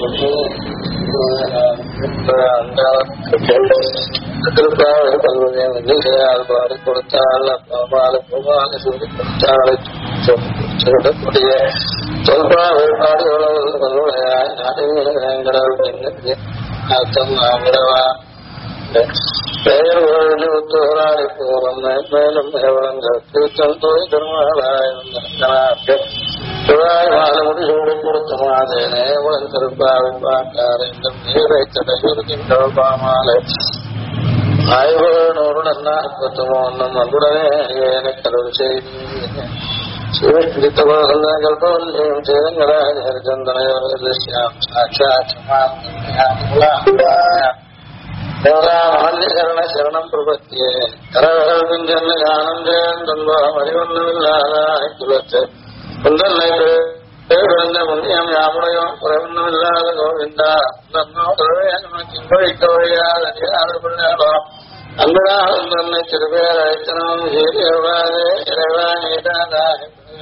பாடு கொடுத்தாள் பாலு பூபாலு சொல்லி கொடுத்தாள் சொல்பா வேறுபாடு அர்த்தம் விடவா பெயர் வழி ஒத்துவராடி போவன் மேலும் எவளங்கள் திருத்தம் தோய் திருமாலாய் மாலை முடிசூடி கொடுத்த மாதேனே உடன் திருப்பாவை பார்த்தார் என்றும் நீரை தடையுறுகின்ற பாமாலை ஆய்வுகள் நன்னாற்பத்துமோ ஒன்றும் அன்புடனே எனக்கு அருள் செய்தி கல்பவல்லியும் சேதங்களாச்சந்தனையோம் சாட்சாத் மல்லிகரண சரணம் பிரபத்தியே கரவர்கள் பிஞ்சன்னு ஆனந்தேன் தன்பம் அறிவொன்னுமில்லாத குலத்து குந்தன்னை பிறந்த புண்ணியம் யாமுடையும் குறைவொன்னுமில்லாத கோவிந்தா நமக்கு வழியாத பிள்ளைகளோ அன்புதான் தன்னை திருப்பேர் அழைத்தனும் சீரியவாதே இறைவா நீதானாக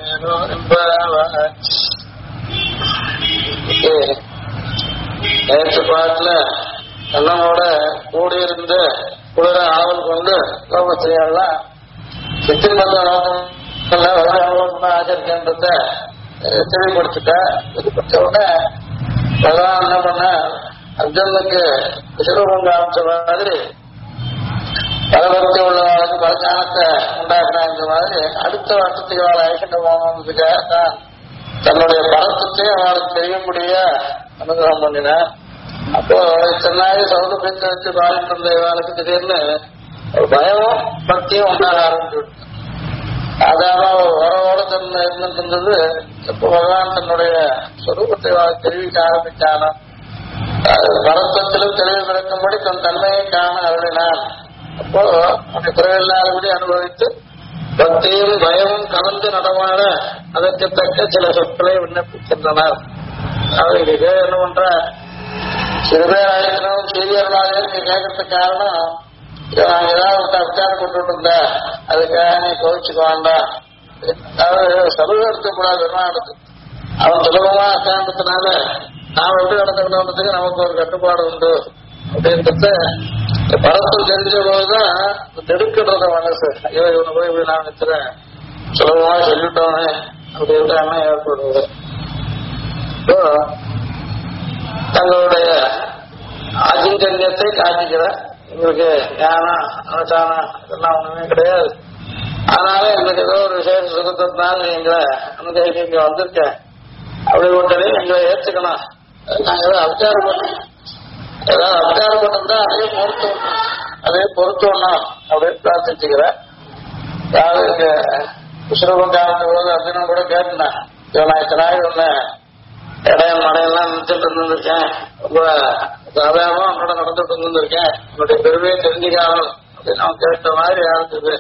நேற்று பாட்டுல கண்ணனோட கூடியிருந்த குளிர ஆவல் கொண்டு லோகத்தையெல்லாம் சித்திரமந்த நோக்கம் ஆச்சரிக்கின்றத தெளிவுபடுத்திட்ட. தெளிவுபடுத்த உடனே பகவான் என்ன பண்ண அர்ஜுனுக்கு விஸ்வரூபம் காமிச்ச மாதிரி பலபக்தி உள்ளவர்களுக்கு பல ஞானத்தை உண்டாக்குறாங்க மாதிரி அடுத்த வருஷத்துக்கு அவளை அழைக்கின்ற போனதுக்காக தான் தன்னுடைய பரத்தத்தையும் அவளுக்கு தெரியும்படிய அனுகிரகம் பண்ணினார். அப்போ சென்னாய் சவுத பெஞ்சு வச்சு பாடிட்டு இருந்த இவளுக்கு திடீர்னு பயமும் பக்தியும் உண்டாக ஆரம்பிச்சுட்டு அதாவது உறவோட தன்னை இருந்துட்டு இருந்தது. எப்போ பகவான் தன்னுடைய சொரூபத்தை தெரிவிக்க ஆரம்பிச்சானோ பரத்தத்திலும் தெளிவு பிறக்கும்படி தன் தன்மையை காண அருளினான். அப்போ அப்படி குறைவில்லாதபடி அனுபவித்து பக்தியும் பயமும் கலந்து நடமாட அதற்கு தக்க சில சொற்களை விண்ணப்பிக்கின்றனர். இதுக்கு என்ன பண்ற சிறுபேர் ஆயிரத்தினும் சீரியர்களாக நீ கேட்கறதுக்கு காரணம் ஏதாவது அபிச்சாரம் கொண்டு இருந்த அதுக்காக நீ கோவிச்சுக்க வேண்டாம். அதாவது சலுகை எடுத்துக்கூடாது எடுத்து அவன் சுலபமா உட்கார்ந்ததுனால நாம் எப்படி நடந்துக்கணுன்றதுக்கு நமக்கு ஒரு கட்டுப்பாடு உண்டு அப்படின்றது பரத்தம் தெரிஞ்ச போதுதான் நெருக்கிடுறத மனசு. ஐயோ இவனை போய் இப்படி நான் நினைக்கிறேன் சுலபமா சொல்லிட்டோனே அப்படின்ற எண்ணம் ஏற்படுவது. தங்களுடைய ஆஜிங்கன்யத்தை காட்டிக்கிற உங்களுக்கு ஞானம் அனுஷ்டானம் இதெல்லாம் ஒண்ணுமே கிடையாது. அதனால எங்களுக்கு ஏதோ ஒரு விசேஷ சுகத்தினால எங்களை அனுகரிக்க இங்க வந்திருக்கேன் அப்படி ஒன்றே எங்களை ஏற்றுக்கணும். நாங்க ஏதாவது அபிச்சாரம் பண்ணோம் ஏதாவது அபிச்சாரம் பண்ணோம்னா அதே பொருத்தணும் அப்படின்னு பிரார்த்திச்சுக்கிறேன். அதாவது விஸ்வரூபம் காலத்து போது அர்ஜுனன் கூட கேட்டேன் நான் இத்தனை நாள் ஒண்ணு இடையம் நடையெல்லாம் நினைச்சிட்டு இருந்திருக்கேன் ரொம்ப சாதாரணமா அவனோட நடந்துட்டு இருந்திருக்கேன் உன்னுடைய பெருமையை தெரிஞ்சுக்காமல் அப்படின்னு அவன் கேட்ட மாதிரி ஆரம்பிச்சது.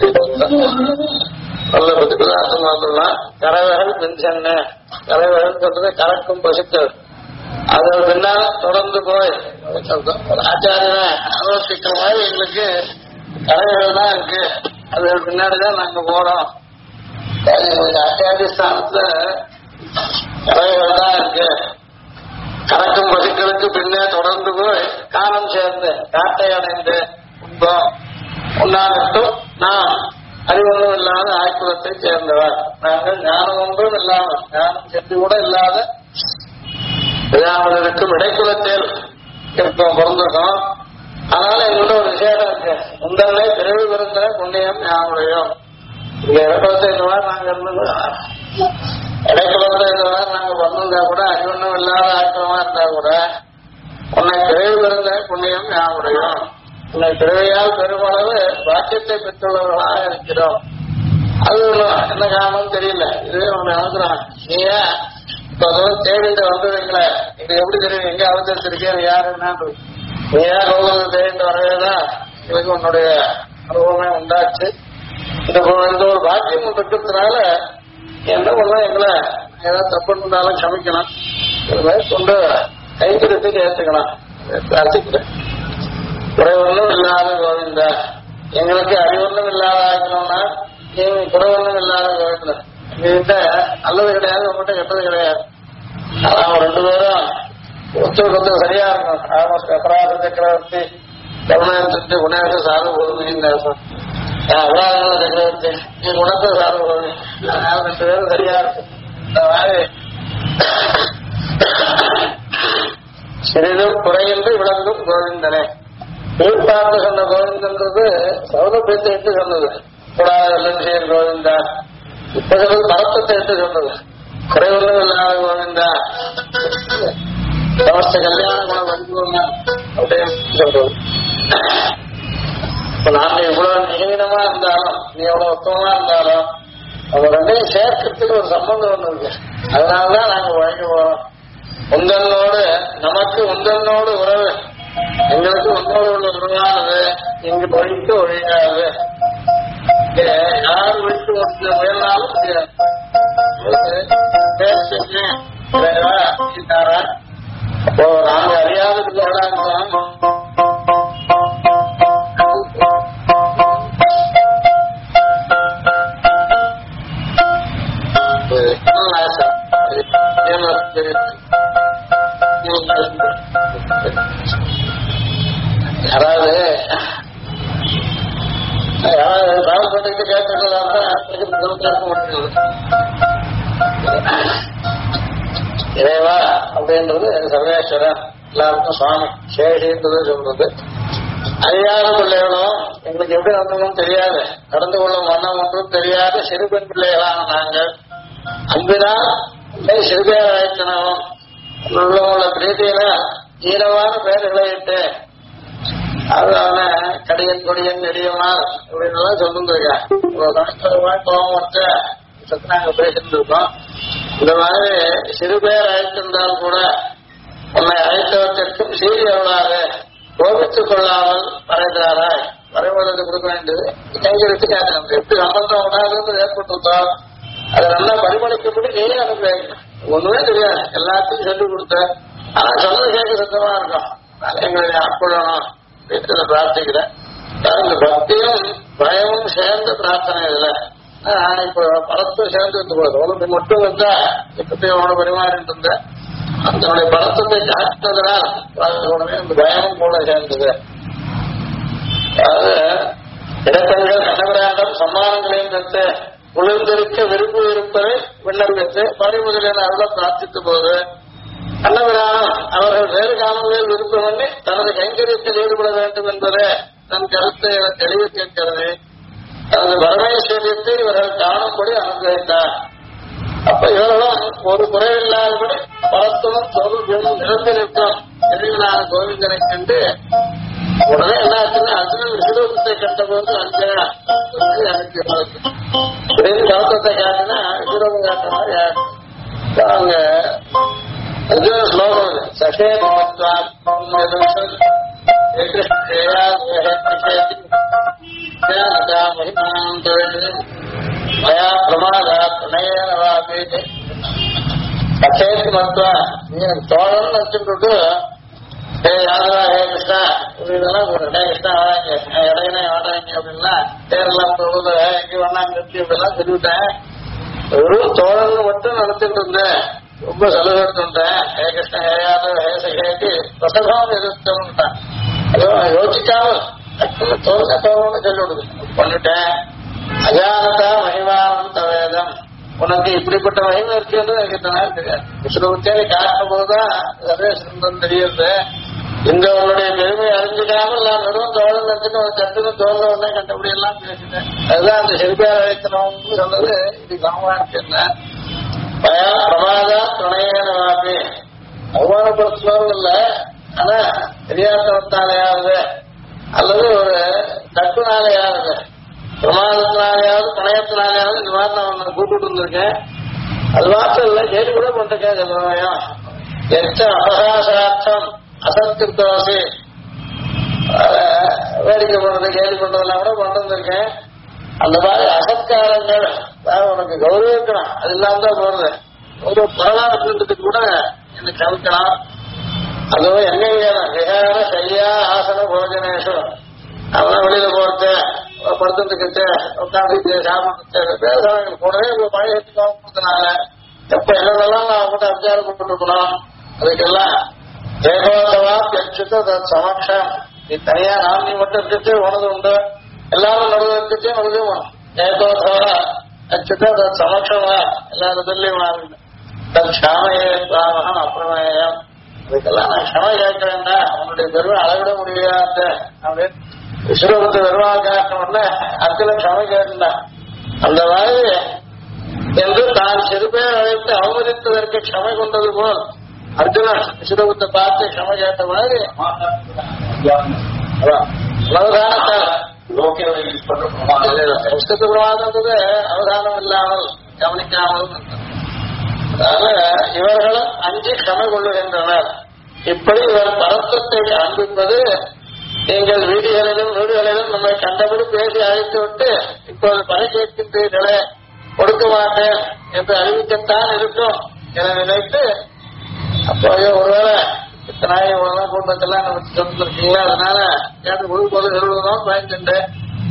நல்ல பத்திரதாசம் பார்த்தோம்னா கரைவகல் பென்ஷன் கரைவகல் சொல்றது கறக்கும் பசுக்கள் அது பின்னால் தொடர்ந்து போய் ஆச்சாரியனை ஆலோசிக்கிற மாதிரி எங்களுக்கு கரைவகல் தான் இருக்கு. அது பின்னாடிதான் நாங்க போறோம். ஆச்சாரிய ஸ்தானத்துல கரைகள் தான் இருக்கு. கறக்கும் பசுக்களுக்கு பின்னே தொடர்ந்து போய் காலம் சேர்ந்து காட்டை அடைந்து உண்போம் உண்ணாகட்டும் நாம் அறிவொன்றும் இல்லாத ஆய்குலத்தை சேர்ந்தவர். நாங்கள் ஞானம் ஒன்றும் இல்லாமல் ஞானம் சென்று கூட இல்லாத விழாமலருக்கும் இடைக்குலத்தில் இருக்கோம் பிறந்திருக்கோம். அதனால எங்களோட ஒரு விசேஷம் இருக்கு. முந்தனை பிறகு பிறந்த புண்ணியம் ஞாபகம் இங்க இடக்குலத்தை இந்த மாதிரி நாங்க இருந்தது இடைக்குலத்தை இந்த மாதிரி நாங்க வந்திருந்தா கூட அறிவொன்றும் இல்லாத ஆய்க்குலமா இருந்தா கூட உன்னை பிறகு பிறந்த புண்ணியம் ஞாபகம் உன்னை பிறவையால் பெருமளவு பாக்கியத்தை பெற்றுள்ளவர்களாக இருக்கிறோம். அது என்ன காரணம் தெரியல. இதுவே உன்னை அனுப்புறான் நீயா இப்ப தேடிட்டு வந்ததுங்களே இது எப்படி தெரியும் எங்க அவதரிச்சிருக்கேன் யாரு என்ன நீயா ரோகம் தேடிட்டு வரவேதான் இதுக்கு உன்னுடைய அனுபவமே உண்டாச்சு. இந்த ஒரு பாக்கியம் இருக்கிறதுனால என்ன பண்ணலாம் எங்களை ஏதாவது தப்பு இருந்தாலும் க்ஷமிக்கணும். கொண்டு கைப்பிடித்துக்கு ஏற்றுக்கணும். பிரார்த்திக்கிறேன். குறைவொன்றும் இல்லாத கோவிந்தா எங்களுக்கு அறிவொன்றும் இல்லாத ஆக்கணும்னா நீங்க குறைவொன்றும் இல்லாத கோவிந்தா எங்ககிட்ட நல்லது கிடையாது உங்ககிட்ட கெட்டது கிடையாது. அவங்க ரெண்டு பேரும் கொஞ்சம் சரியா இருக்கும். அபராத சக்கரவர்த்தி கருணாநிதி குணேச சார்பூர்மின்னு அபராத சக்கரவர்த்தி நீ குணத்தை சார்பூர்மி 2 பேரும் சரியா இருக்கும். இந்த மாதிரி சிறிதும் குறையின்றி விளங்கும் கோவிந்தனே. கீழ்பார்த்து சொன்ன கோவிந்தன்றது சௌலபியத்தை எடுத்து சொன்னது. கூடாதெல்லாம் செய்யும் கோவிந்தா. இப்ப சொல்றது பரத்தத்தை எடுத்து சொன்னது. குறைவொன்றும் இல்லாத கோவிந்தா. சமஸ்த கல்யாண குண வடிவம் அப்படின்னு சொல்றது. இப்ப நாம எவ்வளவு நிகழமா இருந்தாலும் நீ எவ்வளவு உத்தமமா இருந்தாலும் அவங்க ரெண்டையும் சேர்க்கறதுக்கு ஒரு சம்பந்தம் ஒண்ணு இருக்கு. அதனாலதான் நாங்க வழங்கி போறோம். உந்தனோடு நமக்கு உந்தனோடு உறவு, எங்களுக்கு உன்னோடு உள்ள உறவானது இங்கு ஒழிக்க ஒழியாது. யார் விட்டு முயற்சினாலும் அப்போ நாங்க அறியாததுக்கு யாராவது ராமப்பட்டு கேட்டுக்க முடியும். இறைவா அப்படின்றது சர்வேஸ்வரன், எல்லாருக்கும் சுவாமி சேஷின்றது சொல்றது. அறியாத பிள்ளைகளும் எங்களுக்கு எப்படி நடந்ததும் தெரியாது, நடந்து கொள்ளும் வண்ணம் ஒன்றும் தெரியாத சிறு பெண் பிள்ளைகளான நாங்கள் அன்பினால் சிறுபேர் அழைத்தனவும் உள்ள பிரீதியில ஈரமான பெயர்களை இட்டு அதான கடியன் கொடியன் நெடியமார் அப்படின்னு சொல்லிருந்திருக்கேன். கோபம் வச்ச நாங்க பேசிட்டு இருக்கோம். இந்த மாதிரி சிறுபேர் அழைத்திருந்தால் கூட உன்னை அழைத்தவற்றிற்கும் சீரி எவ்வளாறு கோபித்துக் கொள்ளாமல் வரைந்தாரா வரைவதற்கு கொடுக்க வேண்டியது கைகளுக்கு நம்ம எப்படி சம்பந்தம் உண்டாகுன்னு ஏற்பட்டுருந்தோம். அதை நல்லா பரிமளிக்கப்பட்டு நீ அனுப்பிங்க. ஒண்ணுமே தெரியாது, எல்லாத்தையும் சொல்லிக் கொடுத்த. ஆனா சொல்ல கேட்க சுத்தமா இருக்கும். எங்களை ஆட்கொள்ளணும் அப்படின்னு பிரார்த்திக்கிறேன். இந்த பக்தியும் பயமும் சேர்ந்த பிரார்த்தனை இதுல இப்ப படத்தும் சேர்ந்து இருந்து மட்டும் வந்தா இப்பத்தையும் அவனோட பரிமாறிட்டு இருந்த அதனுடைய படத்தை காட்டுறதுனால் இந்த பயமும் கூட சேர்ந்தது. அதாவது இடக்கங்கள் கணவராடம் சம்மானங்களையும் பெற்று குளிர்ந்திருக்க விரும்பி இருப்பதை விண்ணப்பித்து பணி முதலில் அருள பிரார்த்தித்த போது அன்னவரானம் அவர்கள் வேறு காலங்களில் விருப்பம் பண்ணி தனது கைங்கரியத்தில் ஈடுபட வேண்டும் என்பதை தன் கருத்தை தெளிவு கேட்கிறது. தனது பரமேஸ்வரியத்தை இவர்கள் காணும்படி அனுகிரகித்தார். அப்ப இவர்களும் ஒரு குறைவில்லாதபடி பரத்துவம் சௌலபியமும் நிரம்பியிருக்கும் தெளிவிலான கோவிந்தனை கண்டு உடனே என்ன ஆச்சுன்னா அர்ஜுனன் விஸ்வரூபத்தை கண்டபோது அஞ்சனா கவசத்தை காட்டினா விஸ்வரூபம் காட்ட மாதிரி அவங்க அர்ஜுன ஸ்லோகம் சகே பிரமாதா பிரணயன வாபி அச்சேத்து மத்வா நீ எனக்கு தோழன்னு நினைச்சுட்டு யாதவா ஹே கிருஷ்ணா இதெல்லாம் ஹே கிருஷ்ணா வாடாங்க இடையினே வாடாங்க அப்படின்னா பேரெல்லாம் சொல்லுது எங்க வேணாங்க அப்படிலாம் சொல்லிவிட்டேன். ஒரு தோழன்னு மட்டும் நடத்திட்டு இருந்தேன், ரொம்ப செலவு எடுத்துட்டேன். ஹே கிருஷ்ணா ஹே யாதவ ஹே சகேக்கு பிரசவம் எதிர்த்துட்டான். அதுவும் யோசிக்காமல் தோழன்னு சொல்லி விடுது பண்ணிட்டேன். அஜானதா மகிமானம் தவேதம் உனக்கு இப்படிப்பட்ட மகிமை இருக்கிறது எனக்கு தெரியாது. விஸ்வரூபத்தை காட்டும் போதுதான் சர்வேஸ்வரன் தெரியுது. இந்த உன்னுடைய பெருமையை அறிஞ்சிக்காமல் நான் வெறும் தோழன் நினைச்சுட்டு ஒரு தட்டுன்னு தோழ உடனே கண்டபடி எல்லாம் பேசிட்டேன். அதுதான் அந்த செல்பியார் அழைத்தனம்னு சொன்னது. இது சமமானு என்ன பயா பிரமாதா துணையான வாப்பி அவமானப்படுத்தணும் இல்லை. ஆனா தெரியாதவத்தாலேயாவது அல்லது ஒரு தட்டுனாலேயாவது பிரமாதத்தினாலேயாவது பணயத்தினாலேயாவது இந்த மாதிரி நான் உன்னை கூப்பிட்டு இருந்திருக்கேன். அது மாத்திரம் இல்லை, கேட்டு கூட பண்ணிருக்கேன். சமயம் எச்ச அபகாசார்த்தம் அசத்திருத்தவாசி வேடிக்கை பண்றது கேள்வி பண்றதெல்லாம் கூட கொண்டு வந்திருக்கேன். அந்த மாதிரி அசத்காரங்கள் உனக்கு கௌரவிக்கணும், அது இல்லாம தான் போறது. ஒரு பரவாயில்லைன்றதுக்கு கூட எனக்கு கவிக்கலாம். அதுவும் எங்க விகார சரியா ஆசன போஜனேஷு அவெல்லாம் வெளியில போறது படுத்துக்கிட்டு உட்காந்து சாப்பிட்டு பேசுறாங்க. கூடவே பழைய கொடுத்தனால எப்ப என்னெல்லாம் நான் அவங்ககிட்ட அபிச்சாரம் போட்டுருக்கணும். அதுக்கெல்லாம் ஏகோதவா பெற்றுட்டு சமக்ஷம் நீ தனியா நாம் நீ மட்டும் இருக்கிறது உனது உண்டு எல்லாரும் நடுவு இருக்கிறதே உனது ஏகோதவா அச்சுட்டு சமக்ஷமா எல்லாரும் க்ஷாமையே பிராமகம் அப்பிரமேயம் இதுக்கெல்லாம் நான் க்ஷம கேட்கிறேன்னா அவனுடைய பெருமை அளவிட முடியாது அப்படின்னு விஸ்வரூபத்தை பெருமாள் காட்டணும்னா அத்துல க்ஷம கேட்டா அந்த மாதிரி என்று தான் சிறுபேர் அழைத்து அவமதித்ததற்கு க்ஷமை கொண்டது போல் அர்ஜுனன் விஸ்வரூபத்தை பார்த்து க்ஷம கேட்ட மாதிரி பிரமாதத்துக்கு அவதானம் இல்லாமல் கவனிக்காமல் அதனால இவர்களும் அஞ்சு க்ஷமை கொள்ளுகின்றனர். இப்படி இவர் பரத்தத்தை காண்பிப்பது நீங்கள் வீடுகளிலும் நம்மை கண்டபடி பேசி அழைத்து விட்டு இப்போது பணி கேட்கின்றீர்களே கொடுக்க மாட்டேன் என்று அறிவிக்கத்தான் இருக்கும் என நினைத்து அப்போ ஒருவேளை இத்தனை கூட்டத்தெல்லாம் நமக்கு சொல்லிருக்கீங்களா அதனால கேட்டு கொடுப்பது சொல்வதும் பயந்துட்டேன்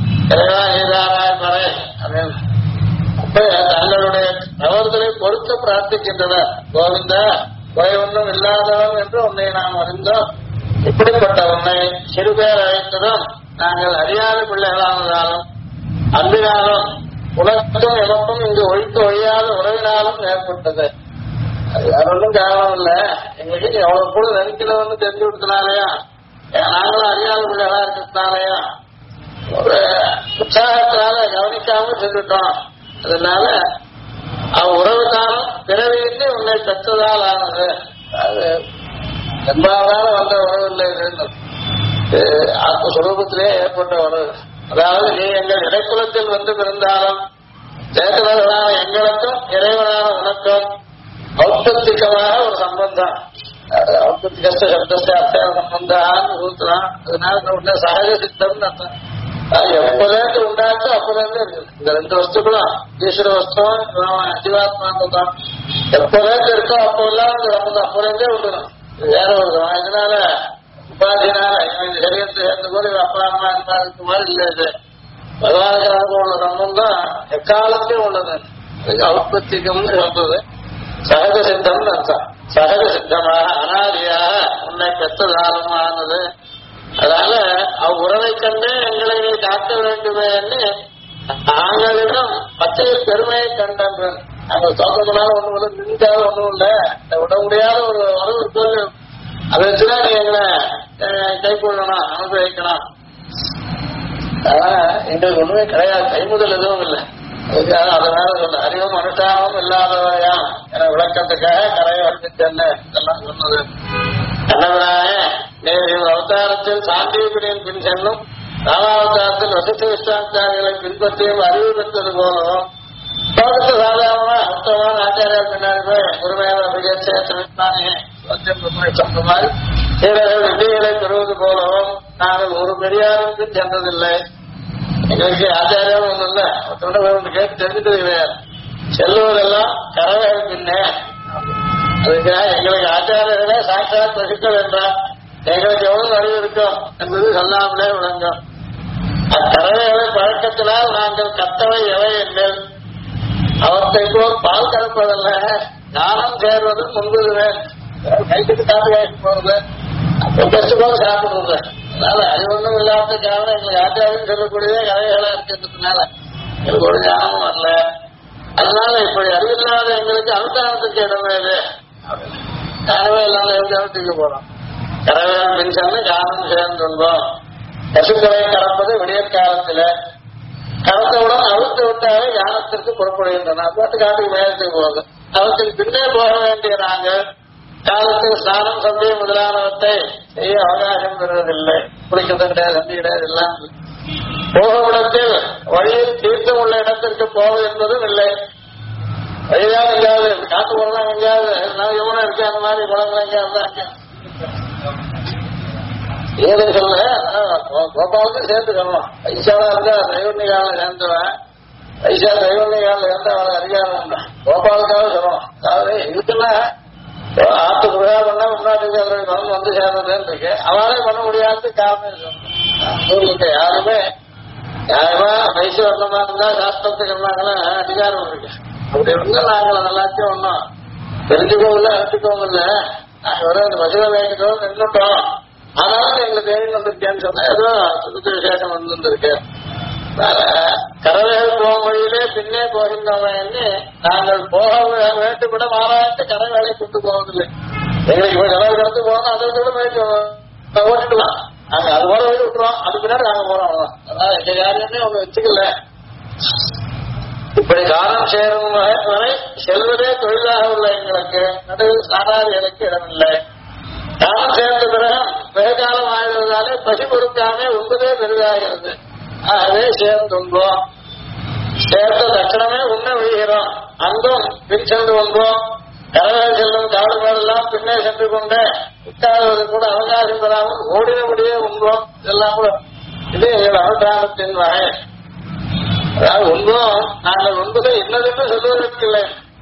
பறை அப்படின்னு அப்ப தங்களுடைய தவறுதலை பொறுத்து பிரார்த்திக்கின்றனர். கோவிந்தா குறை ஒன்றும் இல்லாதவன் என்று உன்னை நாம் அறிந்தோம். இப்படிப்பட்ட உன்னை சிறுபேர் அழைத்ததும் நாங்கள் அறியாத பிள்ளைகளானதாலும் அன்பினாலும் உனக்கும் எமக்கும் இங்கு ஒழித்து ஒழியாத உறவினாலும் ஏற்பட்டது. அது யாரும் காரணம் இல்ல எங்களுக்கு எவ்வளவு கூட நெருக்கிறவன்னு தெரிஞ்சு கொடுத்தனாலயா நாங்களும் அறியாத பிள்ளைகளா இருக்கிறதுனாலயா ஒரு உற்சாகத்தினால கவனிக்காம செஞ்சுட்டோம். அதனால உறவுதானம் பிறவியின்றி உன்னை பெற்றதால் ஆனது. அது என்பதால வந்த உறவு இல்லை ஆத்மஸ்வரூபத்திலே ஏற்பட்ட உறவு. அதாவது நீ எங்கள் இடைக்குலத்தில் வந்து பிறந்தாலும் சேத்தனர்களான எங்களுக்கும் இறைவனான உனக்கும் ஔத்தத்திகமாக ஒரு சம்பந்தம் ஔத்தத்திக சப்தத்தை சம்பந்தான்னு ஊத்துறான். அதனால உடனே சகஜ சித்தம்னு அர்த்தம். எப்போலேருந்து உண்டாச்சோ அப்போலேருந்து இருக்குது. இந்த ரெண்டு வஸ்துக்களும் ஈஸ்வர வஸ்துவம் ஜீவாத்மாத்தான் எப்போலேருந்து இருக்கோ அப்போல்லாம் சம்பந்தம் அப்போலேருந்தே விடணும். வேற ஒரு இதனால உபாதினால சரீரத்தை சேர்ந்த போது அப்பா அம்மா இருக்க மாதிரி இல்லை. இது பகவானுக்காக உள்ள சம்பந்தம் எக்காலத்தையும் உள்ளது. ஔத்பத்திகம்னு சொல்றது சகஜ சித்தம்னு அர்த்தம். சகஜ சித்தமாக அனாதியாக உன்னை பெற்றதாரமானது. அதனால அவ்வுறவை கண்டு எங்களை காக்க வேண்டுமே என்று நாங்களிடம் பச்சை பெருமையை கண்டன்றன். அந்த தோற்றத்தினால ஒண்ணும் இல்லை, நின்றால ஒண்ணும் இல்லை, விட முடியாத ஒரு உறவு சொல்லு. அதை வச்சுதான் நீ எங்களை கைக்கொள்ளணும், அனுபவிக்கணும். எங்களுக்கு ஒண்ணுமே கிடையாது, கைமுதல் எதுவும் இல்லை. அதுக்காக அதனால சொல்ல அறிவும் அனுஷ்டானமும் இல்லாதவையா என விளக்கத்துக்காக கரையை வளர்த்துட்டேன்னு இதெல்லாம் சொன்னது. கண்ணவராய நேரில் அவதாரத்தில் சாந்தீபனியின் பின் செல்லும் ராமாவதாரத்தில் வசிஷ்ட விஸ்வாமித்திரர்களை பின்பற்றியும் அறிவு பெற்றது போலவும் தோட்டத்து சாதாரணமா உத்தமான ஆச்சாரியால் பின்னாடி போய் குருமேவ அபிகேட்சமித்தானே சொன்ன மாதிரி சீரர்கள் விதிகளை பெறுவது போலவும் நாங்கள் ஒரு பெரியாருக்கு சென்றதில்லை. எங்களுக்கு ஆச்சாரியம் ஒன்றும் இல்லை, ஒருத்தோட கேட்டு தெரிஞ்சுட்டது கிடையாது. செல்லுவதெல்லாம் கரவேல் பின்னே. அதுக்காக எங்களுக்கு ஆச்சாரியர்களே சாட்சாத் வசிக்க வேண்டாம், எங்களுக்கு எவ்வளவு அறிவு இருக்கும் என்பது சொல்லாமலே விளங்கும். அக்கறவைகளை பழக்கத்தினால் நாங்கள் கத்தவை எவை என்பேன். அவற்றை போல் பால் கலப்பதல்ல, ஞானம் சேர்வது முன்புதுவேன். கைக்கு காத்து காய்ச்சி போறது, பெஸ்ட் போல சாப்பிடுறது. அதனால அறிவொன்றும் இல்லாத காரணம் எங்களுக்கு ஆச்சாரியம் சொல்லக்கூடியதே கரைகளா இருக்கிறதுனால எங்களுக்கு ஒரு ஞானமும் வரல. அதனால இப்படி அறிவில்லாத எங்களுக்கு அனுஷ்டானத்துக்கு இடமே இது. ஞானமே இல்லாத கவனத்துக்கு போறோம். கரவேல் மின்சன்னு காரணம் சேர்ந்துள்ளோம். பசுக்களை கறப்பது விடியற்காலத்துல கறந்தவுடன் அழுத்து விட்டாலே ஞானத்திற்கு புறப்படுகின்றன. போட்டு காட்டுக்கு மேலத்துக்கு போகுது. அவற்றுக்கு பின்னே போக வேண்டிய நாங்கள் காலத்தில் ஸ்நானம் சந்தை முதலானவற்றை செய்ய அவகாசம் பெறுவதில்லை. குளிக்கிறது கிடையாது, சந்தி கிடையாது, எல்லாம் போகும் இடத்தில் வழியில் தீர்த்தம் உள்ள இடத்திற்கு போவது என்பதும் இல்லை. வழிதான் எங்காவது காத்து போறதான் எங்காவது நான் எவ்வளவு இருக்கேன், அந்த மாதிரி குளங்கள் எங்கேயாவது ஏதோ சொல்ல கோபாலுக்கும் சேர்த்துக்கணும். பைசாவா இருந்தா தைவண்ணிகாலம் சேர்ந்தவன், பைசா தைவண்ணிகாலம் சேர்ந்தா அவனுக்கு அதிகாரம் உண்டு. கோபாலுக்காக சொல்லணும். அதாவது இதுக்கெல்லாம் ஆத்து புகா பண்ணா முன்னாடி வந்து சேர்ந்ததுன்னு இருக்கு. அவளே பண்ண முடியாத காரணம் இருக்கு. யாருமே நியாயமா வயசு வரணுமா இருந்தா சாஸ்திரத்துக்கு இருந்தாங்கன்னா அதிகாரம் இருக்கு. அப்படி இருந்தா நாங்கள் எல்லாத்தையும் ஒன்றும் தெரிஞ்சுக்கவும் இல்லை, அனுப்பிக்கவும் இல்லை. அந்த மசூதா வேண்டியதோ நின்றுட்டோம், ஆனாலும் எங்களை தேடி வந்திருக்கேன்னு சொன்னா ஏதோ சுத்த விசேஷம் வந்திருக்கு. கரவேல் போகும் வழியிலே பின்னே போகின்றவன்னு நாங்கள் போக வேண்டும் விட மாறாட்டு கரை வேலை கொண்டு போவதில்லை. எங்களுக்கு இப்ப கடவுள் கடந்து போகணும், அதை விட போயிட்டு ஓட்டிட்டுலாம் நாங்க அது போல போய் விட்டுருவோம், அது பின்னாடி நாங்க போறோம். அதான் எங்க யாருமே அவங்க வச்சுக்கல. இப்படி காலம் சேரும் வரை செல்வதே தொழிலாக உள்ள எங்களுக்கு நடுவில் சாராதிகளுக்கு இடமில்லை. காலம் சேர்ந்த பிறகு வெகு காலம் ஆகிறதாலே பசி பொறுக்காமே உண்பதே பெரிதாகிறது. ஆகவே சேர்ந்துன்போம், சேர்த்த தட்சணமே உண்ண விழுகிறோம், அங்கும் பின் சென்று கொண்டோம். கரவேல் செல்லும் காடுபாடெல்லாம் பின்னே சென்று கொண்டு உட்காருவது கூட அவகாசம் பெறாமல் ஓடினபடியே உண்போம். இதெல்லாம் கூட இது எங்கள் அவதாரத்தின் வகை. அதாவது உண்போம், நாங்கள் உண்பதை இன்னதென்று சொல்வதற்கு இல்லை.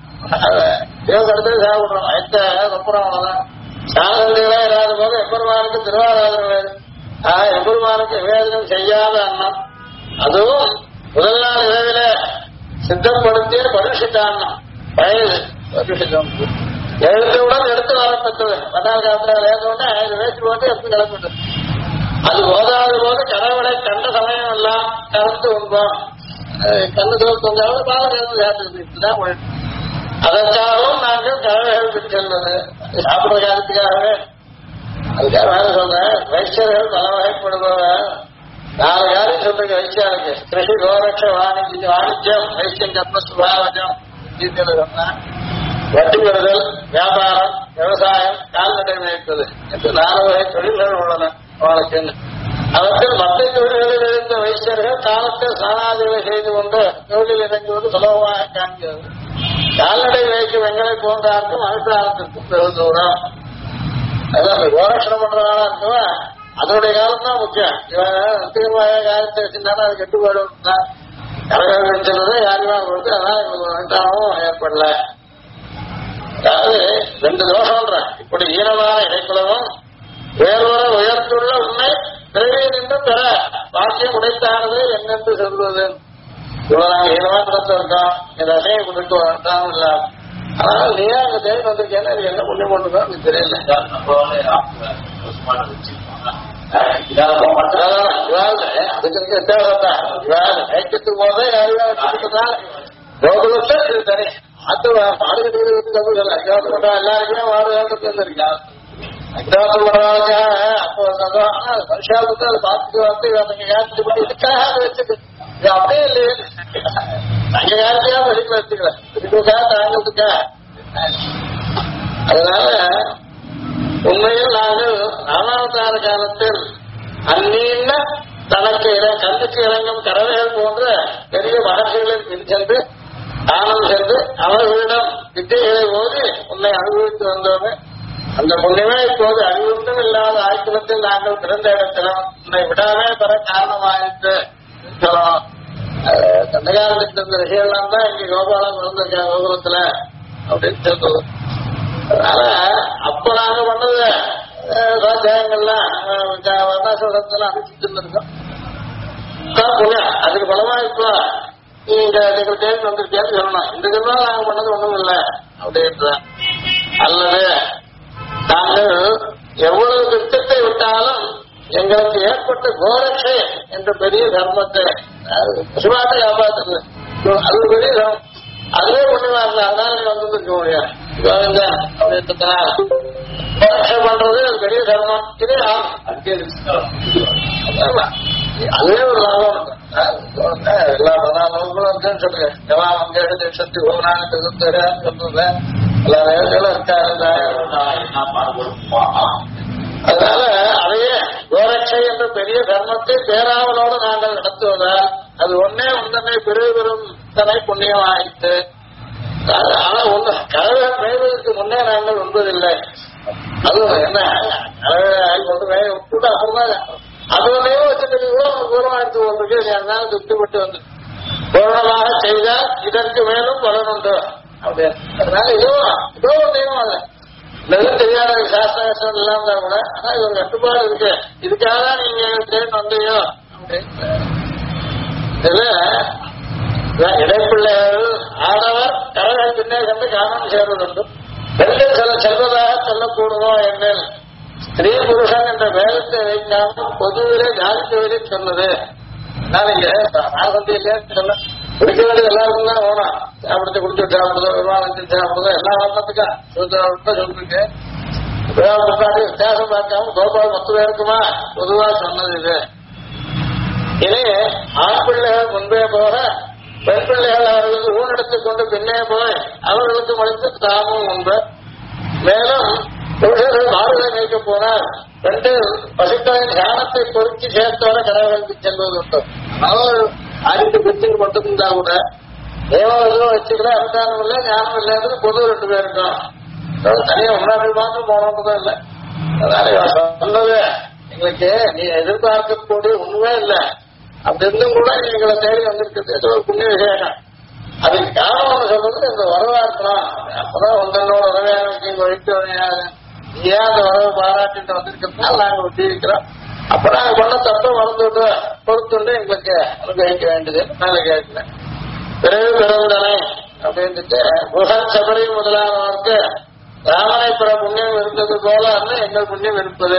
கடத்தல் சாப்பிடுறோம், ஐத்த ரொப்புறோம். அவ்வளவுதான். சாதனைகளே இல்லாத போது எம்பெருமானுக்கு திருவாராதனை, எம்பெருமானுக்கு நிவேதனம் செய்யாத அன்னம், அதுவும் முதல் நாள் இரவில சித்தப்படுத்திய பரிசுத்த அன்னம், பழையது பரிசுத்தம் எழுத்தவுடன் எடுத்து வரப்பட்டது. 10 காலத்துல வேதோட 5 வயசு போட்டு எடுத்து கிளம்பிட்டு அது போதாத போது கடவுளை கண்ட சமயம் எல்லாம் கலந்து உண்போம். கண்ணு தோற்றாவது பாவம் சேர்த்துதான் போயிட்டு அதற்காகவும் நாங்கள் கடவுள் செல்வது சாப்பிடுற காலத்துக்காகவே. அதுக்காக வேலை சொல்றேன், வைசியர்கள் பல வகைப்படுபவர் 4 காரியம் சொல்றீங்க வைசியாருக்கு. கிருஷி, கோரட்ச, வாணிஜ்யம், வைசியம், கர்ம, சுபாவஜம், சொன்னா வட்டி பெறுதல், வியாபாரம், விவசாயம், கால்நடை மேய்ப்பது என்று 4 வகை தொழில்கள் உள்ளன அவளுக்கு. அவற்றில் மற்ற தொழில்களில் இருந்த வைசியர்கள் காலத்தில் சாணாதிகளை செய்து கொண்டு தொழிலில் இறங்குவது சுலபமாக காண்கிறது. கால்நடை மேய்க்கும் எங்களை போன்றாருக்கும் அனுஷ்டானத்திற்கும் பெரு தூரம். அதான் கோரட்சணம் பண்றதால இருக்கவா அதனுடைய காலம் தான் முக்கியம். இவன் தீர்வாய காலத்தை வச்சிருந்தாலும் அது கெட்டு போயிடும் தான் கரகாரம் செல்வதை யாருமே கொடுத்து அதான் எங்களுக்கு அனுஷ்டானமும் ஏற்படல. அதாவது 2 தோஷம்ன்ற இப்படி ஈனமான இடைக்குலவும் வேறுவர உயர்ந்துள்ள உண்மை பிறவியில் நின்று பெற பாக்கியம் உடைத்தானது என்னென்று சொல்வது. இவ்வளவு நாங்க ஈனமா இருக்கோம், இந்த அசையை கொடுக்க வேண்டாம் இல்ல. அதனால நீயே அங்க தேடி வந்திருக்கேன்னா இது என்ன புண்ணியம் பண்ணுறோம் எனக்கு தெரியல. அதுக்கு தேவைதான் ஐக்கியத்துக்கு போதே கோகுலத்தை இது தனி அது பாடுகிட்டு எல்லாருக்குமே வாடுகாட்டு இருந்திருக்கா. அக்ராசம் பண்றவங்க அப்போ வருஷாவுக்கு அதை பார்த்துட்டு வந்து இதுக்காக அதை வச்சுட்டு இது அப்படியே இல்லையே தங்க காலத்தையா வெளிக்கு வச்சுக்கல இதுக்காக தாங்கிறதுக்கா. அதனால உண்மையில் நாங்கள் ராமாவதார காலத்தில் அந்நீன்ன தனக்கு கண்ணுக்கு இறங்கும் கரவைகள் போன்ற பெரிய மகர்ஷிகளின் பின் சென்று தானம் சென்று அவர்களிடம் வித்தைகளை ஓதி உன்னை அனுபவித்து வந்தோமே அந்த புண்ணியமே இப்போது அறிவுறுத்தும் இல்லாத ஆய்க்குலத்தில் நாங்கள் பிறந்த இடத்திலும் உன்னை விடாமே பெற காரணமாயிட்டு கந்தகாரத்துக்கு இருந்த விஷயம்லாம் தான் இங்க கோபாலம் பிறந்திருக்காங்க கோகுலத்துல அப்படின்னு சொல்றது. அதனால அப்ப நாங்க பண்ணது சுவாத்தியாயங்கள்லாம் வர்ணாசிரமத்தெல்லாம் அனுப்பிச்சுட்டு இருந்திருக்கோம். புண்ணியம் அதுக்கு பலமா இப்போ நீங்க தேர்ந்து வந்திருக்கேன்னு சொல்லணும். இந்த ஜென்மம் நாங்க பண்ணது ஒண்ணும் இல்லை அப்படின்ற. அல்லது நாங்கள் எவ்வளவு திட்டத்தை விட்டாலும் எங்களுக்கு ஏற்பட்ட கோரட்சை என்ற பெரிய தர்மத்தை சிவாத்தை காப்பாற்றுறது அது பெரிய தர்மம். அதுவே ஒண்ணுமா இருந்த அதனால நீங்க வந்துருக்க முடியாது. கோரட்சை பண்றது அது பெரிய தர்மம். இதே அதுவே ஒரு லாபம். எல்லா பிரதானங்களும் சொல்லுங்க எல்லாம் சக்தி கோபனான்னு சொல்றது எல்லா வேலைகளும் இருக்காது. அதனால அதையே கோரட்சை என்ற பெரிய தர்மத்தை பேராவலோடு நாங்கள் நடத்துவதால் அது ஒன்னே உந்தனை பெரும் தனை புண்ணியம் ஆயிட்டு. ஆனா ஒண்ணு கலவை மேய்வதற்கு முன்னே நாங்கள் உண்பதில்லை. அதுவும் என்ன கலவை கொண்டு மேய விட்டுட்டு அப்புறமா அது ஒன்றையோ வச்சுட்டு பூர்வம் எடுத்து போட்டுருக்கு அதனால திருப்திப்பட்டு வந்து பூர்ணமாக செய்தால் இதற்கு மேலும் பலன் உண்டு அப்படின்னு. அதனால இதோ ஒன்றையும் அது எதுவும் தெரியாத சாஸ்திரம் இல்லாம கூட ஆனா இது ஒரு கட்டுப்பாடு இருக்கு. இதுக்காக தான் நீங்க தேடி வந்தீங்க அப்படின்னு. இடைப்பிள்ளைகள் ஆடவர் கரகள் பின்னே கண்டு காரணம் சேர்வதுண்டு. பெண்கள் சில செல்வதாக சொல்லக்கூடுமோ என்ன ஸ்திரீ புருஷன் என்ற வேதத்தை வைக்காம பொதுவிலே ஜாதித்துவரை சொன்னது. நான் இங்க நான் வந்து இல்லையா சொல்ல குடிக்க வேண்டியது எல்லாருக்கும் தான் வேணும். சாப்பிடுறது குடிச்சு சாப்பிடுறதோ விவாதத்தில் சாப்பிடுறதோ எல்லா வர்ணத்துக்கா சொல்லிருக்கு. முன்னாடி வித்தியாசம் பார்க்காம கோபால் மொத்தம் இருக்குமா பொதுவா சொன்னது இது. இனி ஆண் பிள்ளைகள் முன்பே போக பெண் பிள்ளைகள் அவர்களுக்கு ஊனெடுத்துக் கொண்டு பின்னே போய் அவர்களுக்கு மறைத்து தாமும் உண்டு. மேலும் புருஷர்கள் மாறுகளை நீக்க போனால் பெண்கள் பசுக்களின் தியானத்தை பொறுக்கி சேர்த்தோட கடவுளுக்கு செல்வது உண்டு. அவர் ஆதித்து பிரிச்சுக்கு மட்டும்தா கூட தேவர்களும் வச்சுக்கல அவதானம் இல்லை ஞானம் இல்லைன்றது பொது 2 பேருக்கும் தனியா முன்னாடி மாத்திரம் போனோம்தான் இல்லை. அதனால சொன்னது எங்களுக்கு நீ எதிர்பார்க்கக்கூடிய ஒண்ணுமே இல்லை. அப்படி இருந்தும் கூட எங்களை தேடி வந்திருக்கிறது ஒரு புண்ணிய விசேஷம். அதுக்கு காரணம் சொல்றது இந்த வரலாற்றுலாம் அப்பதான் உங்களோட உறவையாக வழித்து வழியாக ஏன் அந்த உறவை பாராட்டிட்டு வந்திருக்கிறதுனால நாங்க ஒட்டியிருக்கிறோம். அப்ப நாங்க பண்ண தப்ப மறந்துட்டு பொறுத்துண்டு எங்களுக்கு அனுபவிக்க வேண்டியது மேல கேட்கிறேன். பிறகு பிறந்தனை அப்படின்ட்டு புகன் சபரி முதலானவருக்கு ராமனை பிற புண்ணியம் இருந்தது போல எங்கள் புண்ணியம் இருப்பது.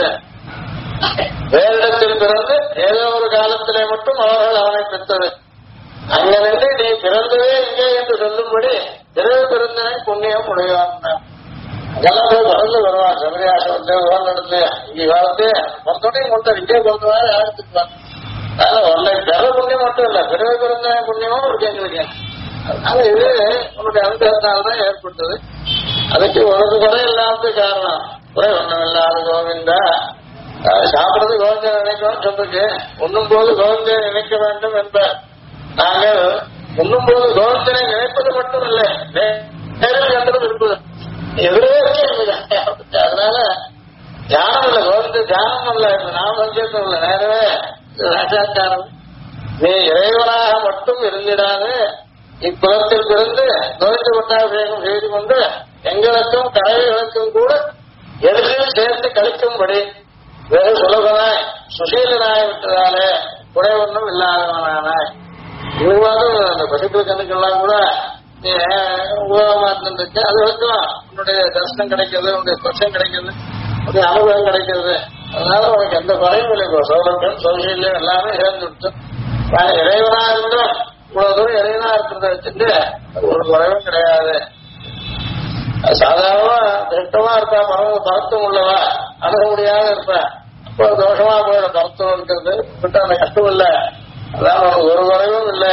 வேறிடத்தில் பிறந்து ஏதோ ஒரு காலத்திலே மட்டும் அவர்கள் அவனை பெற்றது. அங்கிருந்து நீ பிறந்ததே இங்கே என்று சொல்லும்படி பிறகு பிறந்தனை புண்ணியம் உடையவான். அங்கெல்லாம் போய் பிறந்து வருவான் சபரியாசம் நடந்து இங்கே வளர்ந்து மொத்தத்தையும் கொடுத்தார். இங்கே பிறந்தவாறு ஆரம்பிச்சுக்குவான். அதனால உன்னை பிற புண்ணியம் மட்டும் இல்ல பிறகு பிறந்த புண்ணியமும் இருக்கு எங்களுக்கு. அதனால இது உன்னுடைய அனுபவத்தால்தான் ஏற்பட்டது. அதுக்கு உனக்கு குறை இல்லாத காரணம் குறை ஒண்ணும் இல்லாத கோவிந்தா சாப்பிடுறது கோவிந்த நினைக்கணும்னு சொல்லிருக்கு. உண்ணும் போது கோவிந்தனை நினைக்க வேண்டும் என்ப நாங்கள் உண்ணும் போது கோவிந்தனை நினைப்பது மட்டும் இல்லை நேரில் கண்டதும் இருப்பது எதிரே இருக்கு. அதனால தியானம் இல்லை கோவிந்த தியானம் அல்ல நாம சங்கேதம் இல்லை நேரவே ராஜாச்சாரம். நீ இறைவனாக மட்டும் இருந்திடாது இக்குலத்தில் பிறந்து கோவிந்த கொட்டாபிஷேகம் செய்து கொண்டு எங்களுக்கும் கடைகளுக்கும் கூட எதிரில் சேர்த்து கழிக்கும்படி வெகு சுலபனாய் சுசீலனாய் விட்டதாலே குறை ஒன்றும் இல்லாதவனானாய். இவ்வாறு அந்த பசிப்பு கண்ணுக்கெல்லாம் கூட நீ உபயோகமா இருந்துருக்கு. அது வரைக்கும் உன்னுடைய தரிசனம் கிடைக்கிறது உன்னுடைய ஸ்பர்ஷம் கிடைக்கிறது உன்னுடைய அனுபவம் கிடைக்கிறது. அதனால உனக்கு எந்த குறையும் இல்லை. சௌலபியம் சௌசீல்யம் எல்லாமே சேர்ந்து விட்டு நாங்க இறைவனா இருந்தோம். இவ்வளவு தூரம் இறைவனா இருக்கிறத வச்சுட்டு ஒரு குறைவும் கிடையாது. சாதாரணமா திட்டமா இருப்பா பரத்தம் உள்ளவா அணுக முடியாத இருப்பேன். அப்போ தோஷமா போயிட பரத்தம் இருக்கிறது விட்டு அந்த கஷ்டம் இல்லை. அதான் உனக்கு ஒரு குறைவும் இல்லை.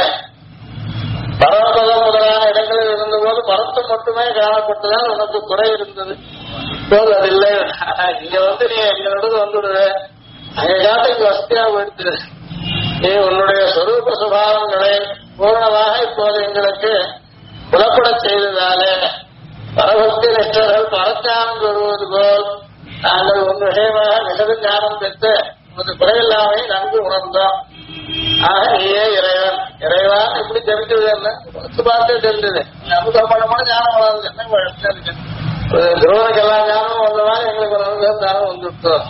பரமபதம் முதலான இடங்களில் இருந்தபோது பரத்தம் மட்டுமே காணப்பட்டதால் உனக்கு குறை இருந்தது. இப்போது அது இல்லை. இங்க வந்து நீ எங்களோட வந்துடுது அங்க காட்ட இங்க வசதியா போயிடுச்சு. நீ உன்னுடைய சொரூப சுபாவங்களை பூர்ணமாக இப்போது எங்களுக்கு புலப்பட செய்ததாலே பரபக்தி நிஷ்டர்கள் பரஞானம் வருவது போல் நாங்கள் உன் விஷயமாக மிகவும் ஞானம் பெற்று உனது குறையில்லாமை நன்கு உணர்ந்தோம். ஆக நீயே இறைவன் இறைவன் எப்படி தெரிஞ்சது என்ன பார்த்தே தெரிஞ்சது. அமுதப்படமான ஞானம் வளர்ந்து என்ன துருவனுக்கு எல்லா ஞானமும் வந்தவா எங்களுக்கு ஒரு அனுபவம் ஞானம் வந்துவிட்டோம்.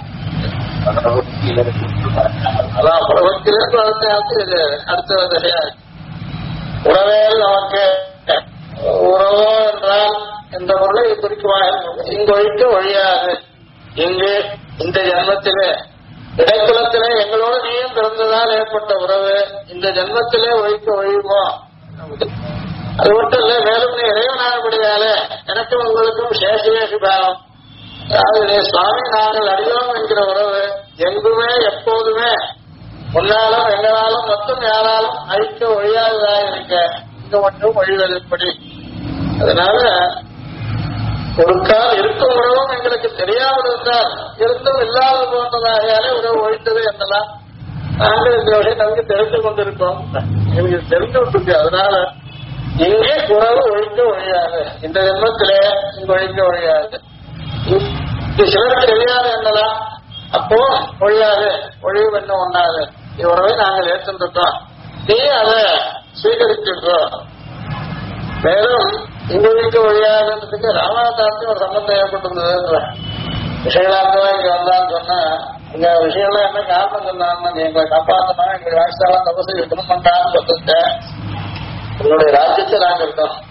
அதான் பரபக்தியிலிருந்து வளர்த்து இது அடுத்த திசையா உறவே நமக்கு உறவோ என்றால் இந்த பொருளை குறிக்குவாங்க. இங்கொழிக்க ஒழியாது. இங்கு இந்த ஜன்மத்திலே இடைக்குலத்திலே எங்களோடு நீயும் பிறந்ததால் ஏற்பட்ட உறவு இந்த ஜன்மத்திலே ஒழிக்க ஒழியுமோ? அது மட்டும் இல்ல, மேலும் நீ இறைவனாகபடியாலே எனக்கும் உங்களுக்கும் சேஷவேஷி பாவம். அதாவது நீ சுவாமி நாங்கள் அறியோம் என்கிற உறவு எங்குமே எப்போதுமே முன்னாலும் எங்களாலும் மொத்தம் யாராலும் அழிக்க ஒழியாததாக இருக்க இங்க மட்டும் ஒழிவது எப்படி? அதனால ஒரு கால் இருக்கும் உறவும் எங்களுக்கு தெரியாமல் இருந்தால் இருந்தும் இல்லாத போன்றதாகவே உறவு ஒழித்தது என்னலாம் நாங்கள் இந்த விஷயம் நமக்கு தெரிந்து கொண்டிருக்கோம். எங்களுக்கு தெரிந்து விட்டுருக்கு. அதனால இங்கே உறவு ஒழிக்க ஒழியாது. இந்த ஜென்மத்திலே இங்கு ஒழிக்க ஒழியாது. இது சிலருக்கு தெரியாது என்னலாம் அப்போ ஒழியாது. ஒழிவு என்ன ஒண்ணாது. இவ்வளவை நாங்கள் ஏற்றுருக்கோம். நீ அதை ஸ்வீகரிச்சிருக்கோம். மேலும் இங்குழிக்க ஒழியாதுன்றதுக்கு ராமாவதாரத்துக்கு ஒரு சம்பந்தம் ஏற்பட்டிருந்தது. விஷயலாந்தவா இங்க வந்தான்னு சொன்னா இங்க விஷயம்லாம் என்ன காரணம் சொன்னாங்கன்னா நீ எங்களை காப்பாற்றணும் எங்களுக்கு வாட்சாலாம் தபசு இருக்கணும் பண்றான்னு சொல்லிட்டு உங்களுடைய ராஜ்யத்தை நாங்க இருக்கோம்.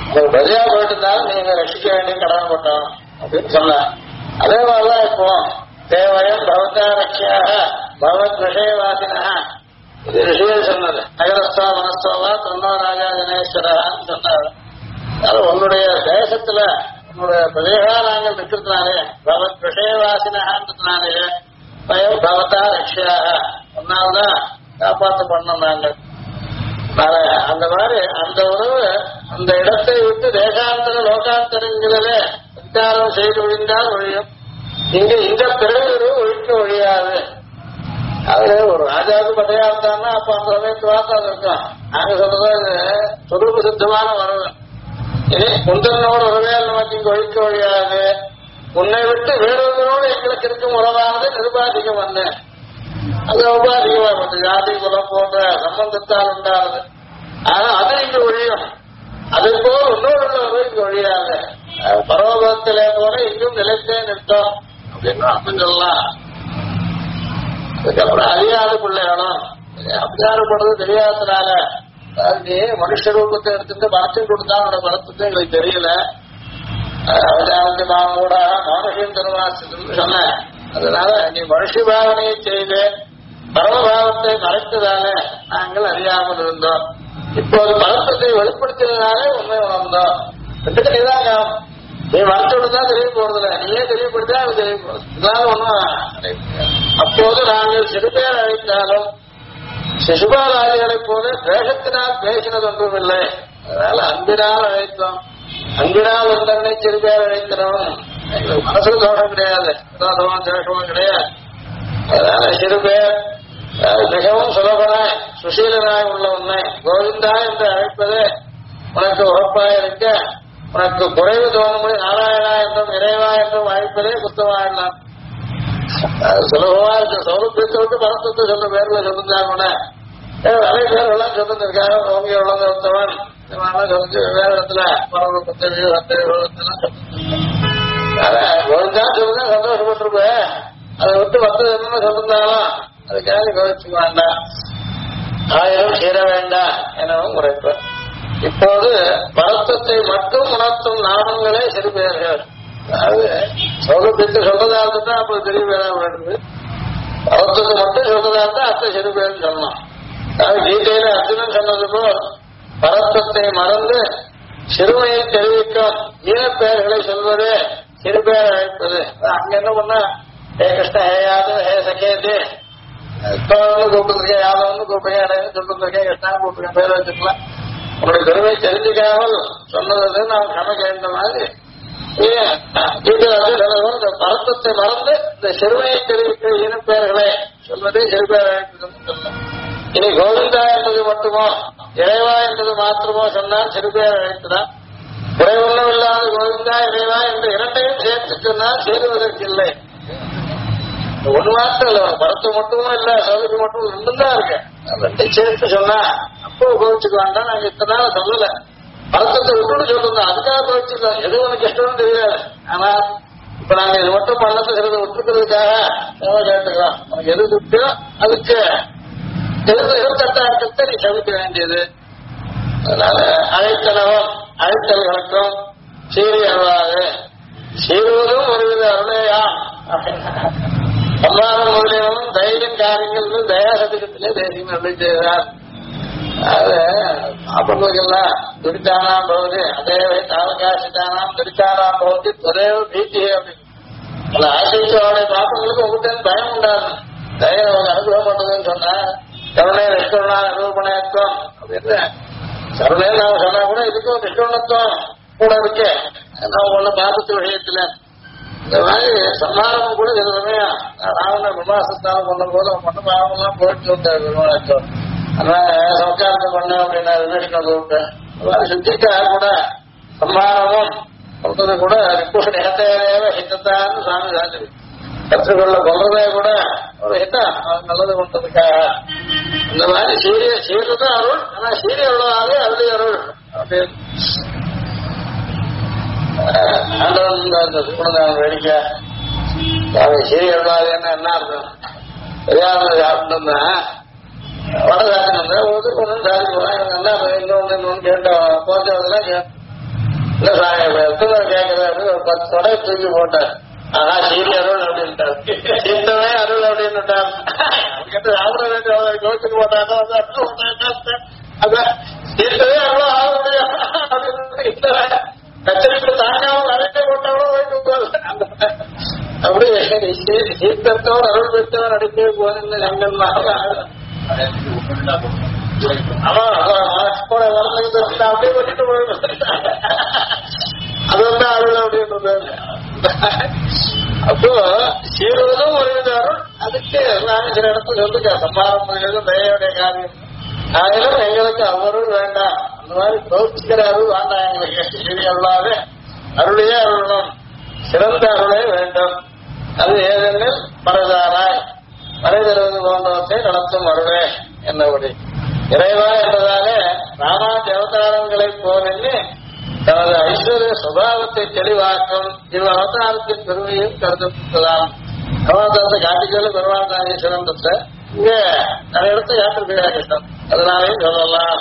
உங்களுக்கு பதியா போயிட்டு இருந்தாலும் நீங்க ரசிக்க வேண்டிய கடமைப்பட்டோம் அப்படின்னு சொன்ன. அதே மாதிரிதான் இப்போ தேவயம் பவதா ரட்சியாக பகவத் விஷயவாசினா இது ரிஷிகள் சொன்னது. நகரஸ்தா மனஸ்தோவா தொன்னோ ராஜா கணேஸ்வரான்னு சொன்னார். அதனால உன்னுடைய தேசத்துல உன்னுடைய பிரதேகா நாங்கள் இருக்கிறதுனாலே பகவத் விஷயவாசினான்றதுனாலே பயம் பவதா ரட்சியாக ஒன்னாவதான் காப்பாற்ற பண்ணோம் நாங்கள். அந்த மாதிரி அந்த உறவு அந்த இடத்தை விட்டு தேசாந்தர லோகாந்தரங்களிலே விசாரம் செய்து ஒழிந்தால் ஒழியும். இங்க இந்த பிறகு ஒழிக்க ஒழியாது. அது ஒரு ராஜாவுக்கு பதையா இருந்தான்னா அப்ப அந்த சமயத்து வார்த்தை இருக்கும். நாங்க சொல்றது சொரூப சித்தமான உறவு. இனி முந்தனோடு உறவே நமக்கு இங்க ஒழிக்க ஒழியாது. உன்னை விட்டு வேறொருவரோடு எங்களுக்கு இருக்கும் உறவானது நிர்பாதிகம் வந்த அது உபாதிகமாக ஜாதி குலம் போன்ற சம்பந்தத்தால் உண்டானது. ஆனா அது இங்கு ஒழியும். அது போல் இன்னொரு உறவு இங்கு ஒழியாது. பரவபத்திலே போல இங்கும் நிலைத்தே நிற்கும் அப்படின்னு அர்த்தம் சொல்லலாம். அதுக்கப்புறம் அறியாத பிள்ளைகளும் அபிச்சாரப்படுறது தெரியாததுனால நீ மனுஷ ரூபத்தை எடுத்துட்டு பணத்தையும் கொடுத்தா அவனோட பணத்துக்கு எங்களுக்கு தெரியல. கூட மானுஷியம் திருவாசன்னு சொன்ன. அதனால நீ மனுஷ பாவனையை செய்து பரமபாவத்தை மறைத்ததாலே நாங்கள் அறியாமல் இருந்தோம். இப்போது பரத்தத்தை வெளிப்படுத்தியதுனாலே உண்மை உணர்ந்தோம். ரெண்டுக்கு நீதாங்க நீ மறைச்சோடுதா தெரிய போறதில்ல. நீயே தெரியப்படுத்தா அது தெரிய போறது. இதனால ஒண்ணும் அப்போது நாங்கள் சிறு பேர் அழைத்தாலும் சிசுபாலாதிகளை போல தேசத்தினால் பேசினது ஒன்றும் இல்லை. அதனால அன்பினால் அழைத்தோம். அன்பினால் ஒன்றனை சிறு பேர் அழைக்கிறோம். எங்களுக்கு மனசுல தோஷம் கிடையாது, தேசமும் கிடையாது. அதனால சிறு பேர் மிகவும் சுலபனாய் சுசீலனாய் உள்ள உன்னை கோவிந்தா என்று அழைப்பது உனக்கு உறப்பாய் இருக்க உனக்கு குறைவு தோணும்படி நாராயணா என்றும் இறைவா என்றும் அழைப்பதே குத்தமாயிடலாம். சுலபமா இருக்கு. சௌரபியத்தை விட்டு பரத்தத்தை சொல்ல பேர்ல சொல்லிருந்தாங்க. நிறைய பேர் எல்லாம் சொல்லிருக்காங்க. ஓங்கி உலகத்தவன் சொல்லி வேற இடத்துல பரவத்தை கோவிந்தா சொல்லுங்க சந்தோஷப்பட்டிருப்பேன். அதை விட்டு மற்றது என்னன்னு சொல்லிருந்தாலும் அதுக்காக கவனிச்சுக்க வேண்டாம். ஆயிரம் சேர வேண்டாம் எனவும் உரைப்பேன். இப்போது பரத்தத்தை மட்டும் உணர்த்தும் நாமங்களே சிறு பெயர்கள். அதாவது சௌலபியத்தை சொல்றதா இருந்தா அப்படி தெரிய வேணாம் வேண்டுது. பரத்தத்தை மட்டும் சொல்றதா இருந்தா அத்தை சிறு பேர்னு சொல்லலாம். அதாவது கீதையில அர்ஜுனன் சொன்னது போல் பரத்தத்தை மறந்து சிறுமையை தெரிவிக்கும் ஈனப்பெயர்களை சொல்வது சிறு பெயர் அழைப்பது. அங்க என்ன பண்ணா ஹே கிருஷ்ண ஹே யாதவ் ஹே சகேது கூப்பிட்டுருக்கேன், யாதவன்னு கூப்பிடுறேன், சொல்லிருக்கேன், கிருஷ்ணான்னு கூப்பிட்டுருக்கேன், பேர் வச்சுக்கலாம். உன்னுடைய பெருமை தெரிஞ்சுக்காமல் சொன்னது நாம் கணக்கு இந்த மாதிரி பரத்தத்தை மறந்து இந்த சிறுமையை தெரிவிக்கிற இனப்பெயர்களை சொல்வதே சிறுபெயர் அழைப்பு. இனி கோவிந்தா என்பது மட்டுமோ இறைவா என்பது மாத்திரமோ சொன்னால் சிறுபெயர் அழைத்துதான். குறைவொன்றும் இல்லாத கோவிந்தா இறைவா என்று இரண்டையும் சேர்த்து சொன்னால் சேருவதற்கு இல்லை. ஒண்ணு மாத்திரம் இல்ல, பரத்து மட்டுமும் இல்ல, சௌகரியம் மட்டும் ரெண்டும் தான் இருக்கு. ரெண்டையும் சேர்த்து சொன்னா அப்போ கோவிச்சுக்கு வேண்டாம். நாங்க இத்தனை நாள் சொல்லல, பரத்தத்தை விட்டுன்னு சொல்லிருந்தோம். அதுக்காக கோவிச்சுக்கோம். எது உனக்கு இஷ்டம்னு தெரியாது. ஆனா இப்ப நாங்க இது மட்டும் பண்ணத்தை சிறந்த விட்டுக்கிறதுக்காக கேட்டுக்கிறோம். உனக்கு எது விட்டோ அதுக்கு இருபத்தெட்டாயிரத்தை நீ சமைக்க வேண்டியது. அதனால அழைத்தனவும் அழைத்தல்களுக்கும் சீரி அருளாது சீருவதும் ஒருவித அருளையா சம்மாதம் முதலியவனும் தைரியம் காரியங்கள் தயாசதிகத்திலே தைரியம் அருள் செய்தார். அது ஆபங்களுக்கெல்லாம் துரித்தானாம் போகுது அதே தாவகாசித்தானாம் துரித்தானாம் போகுது தொலைவ பீத்தி அப்படின்னு ஆசிரியர்களுடைய பாப்பங்களுக்கு உங்கள்கிட்ட பயம் உண்டாகும். தைரியம் அவங்க அனுகிரகம் பண்றதுன்னு சொன்னா கருணை நிஷ்கருணா நிரூபணத்துவம் அப்படின்னு கருணை நாம சொன்னா கூட இதுக்கும் நிஷ்கருணத்துவம் கூட இருக்கு. நான் உள்ள பாபத்து விஷயத்துல இந்த மாதிரி சம்மானம் கூட சில சமயம் ராவண விமாசத்தாலும் பண்ணும் போது அவன் பண்ண பாவம்லாம் போயிட்டு வந்தார் விமானத்துவம். அதனால சமச்சாரத்தை பண்ண அப்படின்னா விவேஷனை கூப்பிட்டேன். சுத்திக்கா கூட சம்மானமும் சொல்றது கூட ரிப்போர்ட் நேரத்தையாவே ஹித்தத்தான்னு சாமி சாதி கற்றுக்கொள்ள கொள்றதே கூட ஒரு ஹித்தம் நல்லது கொண்டதுக்காக. இந்த மாதிரி சீரியதான் அருள். ஆனா சீரிய அருளாவே அருளி அருள் அப்படின்னு ஆண்டவன் வேடிக்கை சீரிய அருளாது என்ன அர்த்தம் தெரியாத சாப்பிட்டோம்னா வட சாப்பிட்டு ஒன்றும் சாதி போறான். என்ன இன்னொன்னு கேட்டோம் போச்சதெல்லாம் இல்ல சார் எத்தனை கேட்கறாரு, ஒரு 10 தொடை தூக்கி போட்டார். ஆனா சீரி அருள் அப்படின்ட்டார், சீத்தமே அருள் அப்படின்னுட்டார். அதுக்கிட்ட ஆகுற வேண்டிய கோச்சுக்கு போட்டாங்க, அதான் சீத்தமே அருள் ஆக முடியும் அப்படின்னு கச்சரிப்பு தாங்காம நிறைய போட்டாலும் அப்படி சீத்தத்தோடு அருள் பெற்றவர் அடிக்கவே போகுதுன்னு சங்கம்லாம். ஆமா அப்படியே பண்ணிட்டு போயிடும், அதுதான் அருள் அப்படின்றது. அப்போ சீருவதும் ஒரு வித அருள். அதுக்கு நான் சில இடத்துல சொல்லுங்க, சம்மாரம் புரிவதும் தயவுடைய காரியம். ஆயிரம் எங்களுக்கு அவருள் வேண்டாம், அந்த மாதிரி பிரவர்த்திக்கிற அருள் வேண்டாம் எங்களுக்கு. சீரி அருளாவே அருளையே அருளும், சிறந்த அருளே வேண்டும். அது ஏதெனில் மறைதாராய் மறை தருவது போன்றவற்றை நடத்தும் அருளே என்னபடி இறைவா என்பதாக ராமாஜ் அவதாரங்களை போலென்னு தனது ஐஸ்வர்ய சுபாவத்தை தெளிவாக்கும் இவ் அவதாரத்தின் பெருமையும் கருதப்பட்டதாம். அவதாரத்தை காட்டிக்கொள்ள பெருமாள் தான் சிறந்த இங்க நிறைய இடத்துல யாத்திரை, அதனாலையும் சொல்லலாம்.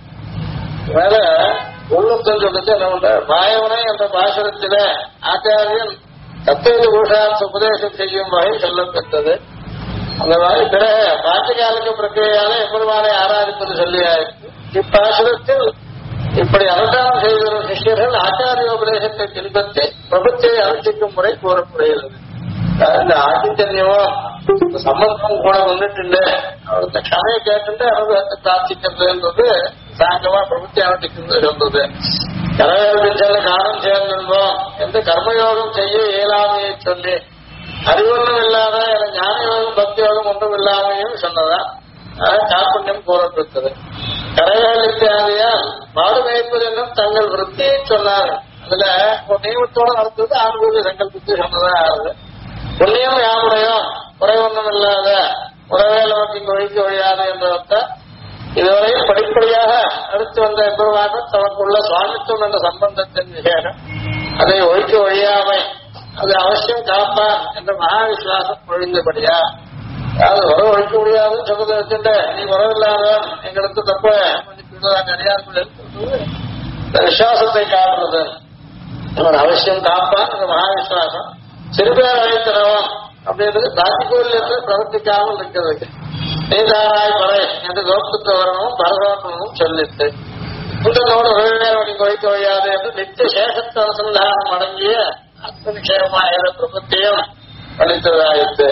மேல உள்ளுத்தம் சொல்லிட்டு என்ன பண்ற, பாயவனை என்ற பாசுரத்தில ஆச்சாரியன் தத்துவ பூஷார்த்த உபதேசம் செய்யும் வகை சொல்லப்பட்டது. அந்த மாதிரி பிற பாட்டிகாலிக பிரக்கிரையால எம்பெருமானை ஆராதிப்பது சொல்லியாயிருக்கு. இப்பாசுரத்தில் இப்படி அவதாரம் செய்து வரும் சிஷ்யர்கள் ஆச்சாரியோபதேசத்தை பின்பற்றி பிரபுத்தியை அனுஷ்டிக்கும் முறை கூறப்படுகிறது. இந்த ஆதித்தன்யமும் சம்பந்தமும் கூட வந்துட்டு அவருக்கு க்ஷமையை கேட்டு அனுபவத்தை பிரார்த்திக்கிறதுன்றது சாங்கமா பிரபுத்தி அனுஷ்டிக்கிறது சொல்றது. கரவேல் செல்ல காரணம் சேர்ந்திருந்தோம் என்று கர்மயோகம் செய்ய இயலாமையை சொல்லி அறிவொன்றும் இல்லாத ஞான யோகம் பக்தி யோகம் ஒன்றும் இல்லாமையும் சொன்னதா காப்புண்யம் கூறப்பட்டது. கரைவேல் இத்தியாதியால் மாடு மேய்ப்பது என்னும் தங்கள் விருத்தியை சொன்னார். அதுல ஒரு நியமத்தோட நடத்துவது ஆண்குரிய சங்கல்பத்தை சொன்னதா ஆகுது. புண்ணியம் யாருடையும் குறை ஒன்றும் இல்லாத உறவே நமக்கு ஒழிக்க ஒழியாது என்றவற்ற இதுவரையில் படிப்படியாக அடுத்து வந்த எப்பொழுதாக தமக்குள்ள சுவாமித்துவம் என்ற சம்பந்தத்தின் விசேஷம் அதை ஒழிக்க ஒழியாமை அது அவசியம் காப்பான் என்ற மகா விசுவாசம் ஒழிந்தபடியா. அதாவது உறவு ஒழிக்க முடியாதுன்னு சொல்றதை வச்சுட்டு நீ உறவில்லாதவன் எங்களுக்கு தப்ப அடியார்கள் விசுவாசத்தை காட்டுறது அவன் அவசியம் காப்பான் என்ற மகா விசுவாசம். சிறுபேர் அழைத்தனவன் அப்படின்றது தாக்கிக்கோயில் என்று பிரவர்த்திக்காமல் இருக்கிறதுக்கு நீதாராய் பறை என்று கோப்துத்த வரணும் பரதோட்டமும் சொல்லிட்டு புத்தனோடு உறவினரை குறைக்க வையாது என்று நித்திய சேஷத்த அனுசந்தானம் அடங்கிய அத்மநிஷேகமாக பிரபத்தியம் அளித்ததாயிற்று.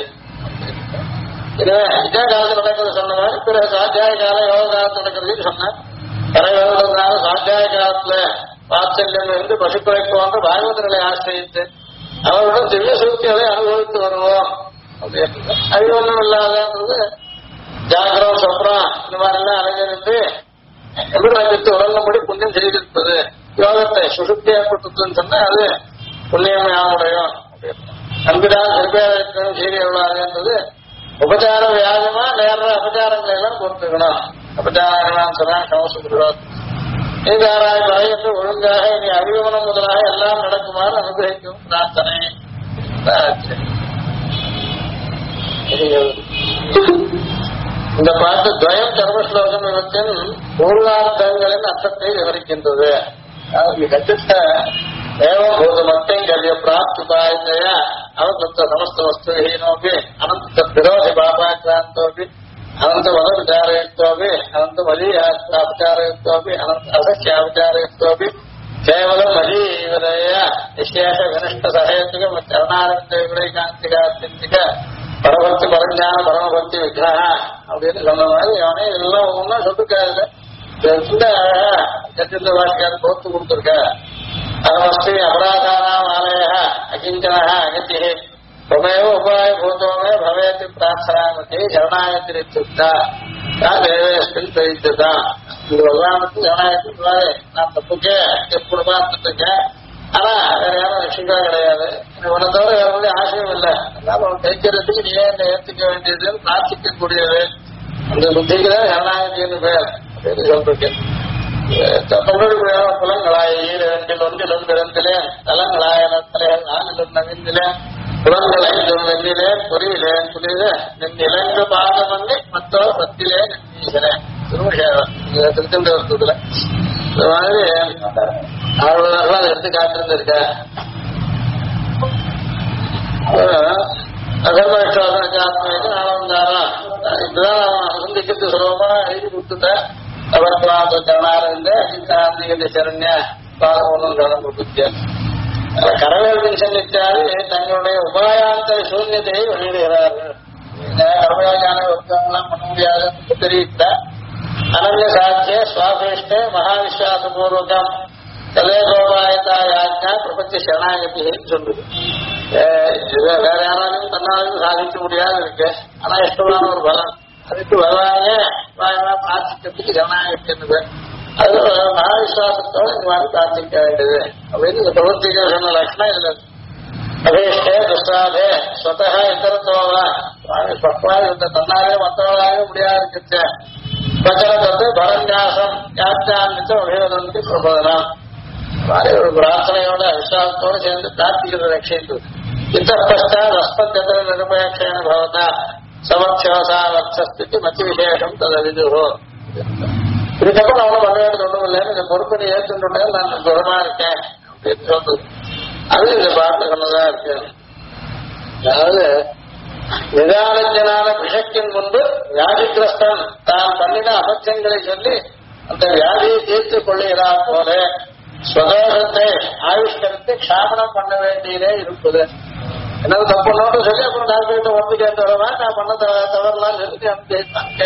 இதுவே இதே காலத்தில் நடக்கிறது சொன்ன மாதிரி பிறகு சாத்தியாய கால யோக காலத்தில் நடக்கிறதுன்னு சொன்னேன். கரைவரதுனால சாத்தியாய காலத்துல வாத்சல்யம் இருந்து பசுக்களை போன்ற பாகவதர்களை ஆசிரியித்து அவருடன் திவ்ய சூழ்ச்சிகளை அனுபவித்து வருவோம். அறிவு ஒன்றும் இல்லாதது ஜாகிரம் சொப்ரம் இந்த மாதிரி எல்லாம் அலைஞ்சிருந்து எதிர்த்து உடல்படி புண்ணியம் செய்திருப்பது யோகத்தை சுசுப்தி ஏற்படுத்துன்னு சொன்னா அது புண்ணியம் யாமுடையும். அன்புதான் சிறுபேரும் செய்தி எவ்வளவு உபச்சார வியாஜமா நேர அபச்சாரங்களை எல்லாம் பொறுத்துக்கணும். அபச்சாரம் சொன்னா கவசப்படுவோம். நீதாராய் பறை என்று ஒழுங்காக நீ அறிவுமனம் முதலாக எல்லாம் நடக்குமாறு அனுகிரகிக்கும் பிரார்த்தனை. இந்த பாட்டு துவயம் சர்வஸ்லோகம் இவற்றின் பூர்வார்த்தங்களின் அர்த்தத்தை விவரிக்கின்றது. கட்டிட்ட ஏவம் பூதமத்தை கல்ய பிராப்திபாயத்தைய அவதத்த சமஸ்த வஸ்துஹீனோபி அனந்த விரோதி பாபாக்ராந்தோபி அனந்த வத விசாரயுக்தோபி அனந்த மலீயாச்சாரயுக்தோபி அனந்த அசக்யாச்சாரயுக்தோபி கேவலம் மலீவதய விசேஷ வினிஷ்ட சகேத்துக கருணாரந்தே காந்திகாத்திக பரபக்தி பரஞ்ஞான பரமபக்தி விக்கிரகா அப்படின்னு சொன்ன மாதிரி அவனே எல்லாம் ஒவ்வொன்னா சொல்லிருக்காரு. சத்திர வாசிக்காரு போத்து கொடுத்துருக்க. அனமஸ்தி அபராதானாம் ஆலய அகிஞ்சன அகதி त्वमेव उपायभूतो मे भवेति प्रार्थनामति शरणागतिरित्युक्ता தேவேஸ்மின் தெரிவித்ததா. இது பகவானுக்கு சரணாகத்தினாலே நான் தப்புக்கே எப்படிமா இருந்துருக்கேன். ஆனா வேற யாரும் ரட்சிக்கா கிடையாது. உன்னை தவிர வேற ஒன்றும் ஆசையும் இல்லை. அதனால உன் கைக்கிறதுக்கு நீ என்னை ஏற்றுக்க வேண்டியதுன்னு பிரார்த்திக்கக்கூடியது. அந்த புத்திக்குதான் சரணாகத்தின்னு பேர் அப்படின்னு சொல்லிருக்கேன். தமிழுடைய புலங்களாய் ஈரண்டில் ஒன்றிலும் பிறந்திலே தலங்களாயிரத்திலேன் நானிலும் நவிந்திலே புலங்கள் ஐந்தும் வெண்ணிலேன் புரியிலேன் புரித நின் இலங்கு பாதமன்னி மற்றோ பத்திலே நின்னீசனே திருமஷேவன் திருச்செந்தூரத்துல இந்த மாதிரி ஆழ்வார்கள் அதை எடுத்து காத்திருந்திருக்க. அகர்மேஸ்வரனுக்கு ஆத்மாவுக்கு ஆளவந்தாரம் இப்பதான் அவன் சந்திக்கிறது சுலபமா எழுதி கொடுத்துட்டேன். அவர்களாத கருணாரந்த சித்தாந்திகத்தை சரண்ய பாலமோனும் கடன் கொடுத்து கரவேல்வின் சந்தித்தாரு தங்களுடைய உபாயாந்தர சூன்யத்தையை வெளியிடுகிறார்கள். கர்மயோகான ஒருத்தவங்களாம் பண்ண முடியாதுன்னு தெரிவித்தார். அனந்த சாட்சிய சுவாபேஷ்ட மகாவிஸ்வாச பூர்வகம் கலேகோபாயதா யாஜ்ஞா பிரபஞ்ச சரணாகத்தின்னு சொல்லுது. வேற யாராலும் தன்னாலும் சாதிக்க முடியாது இருக்கு. ஆனா இஷ்டமான ஒரு பலம் அதுக்கு வருவாங்க பிரார்த்திக்கிறதுக்கு சரணாகத்தின்னு அது மகாவிஸ்வாசத்தோட இந்த மாதிரி பிரார்த்திக்க வேண்டியது அப்படின்னு இந்த பிரவர்த்திக்க சொன்ன லட்சணம் இதுல அபேஷ்டே துஷ்டாதே ஸ்வதா இத்தரத்தோவா இருந்த தன்னாலே மற்றவர்களாக முடியாது இருக்க பிரச்சனை பரஞ்சாசம் யாத்தியாந்தித்த உபயோகத்துக்கு பிரபோதனம் ஒரு பிரார்த்தனையோட விசுவாசத்தோடு சேர்ந்து பிரார்த்திக்கிற ரட்சித்து இத்தப்பஷ்டாத் அஸ்மத்யதர நிருபேட்சேன பவதா சமர்த்தியோசா வர்த்தஸ்திக்கு மத்தி விசேஷம் ததவிதுஹோ. இதுக்கப்புறம் அவனும் பண்ண வேண்டியது ஒன்றும் இல்லைன்னு இந்த பொறுப்பை ஏற்றுட்டேன் நான் சுகமா இருக்கேன் அப்படின்னு சொல்றது. அது இந்த பாட்டு சொன்னதா இருக்கு. அதாவது நிதானஜனான விஷக்கின் முன்பு வியாதிகிரஸ்தன் தான் பண்ணின அபத்தியங்களை சொல்லி அந்த வியாதியை தீர்த்துக் கொள்ளுகிறா போல ஸ்வதோஷத்தை ஆவிஷ்கரித்து க்ஷாபனம் பண்ண வேண்டியதே இருப்பது. என்னது தப்புனோடு சொல்லி அப்புறம் டாக்டர்கிட்ட ஒன்று கேட்டவரா நான் பண்ண தவறலாம் சொல்லி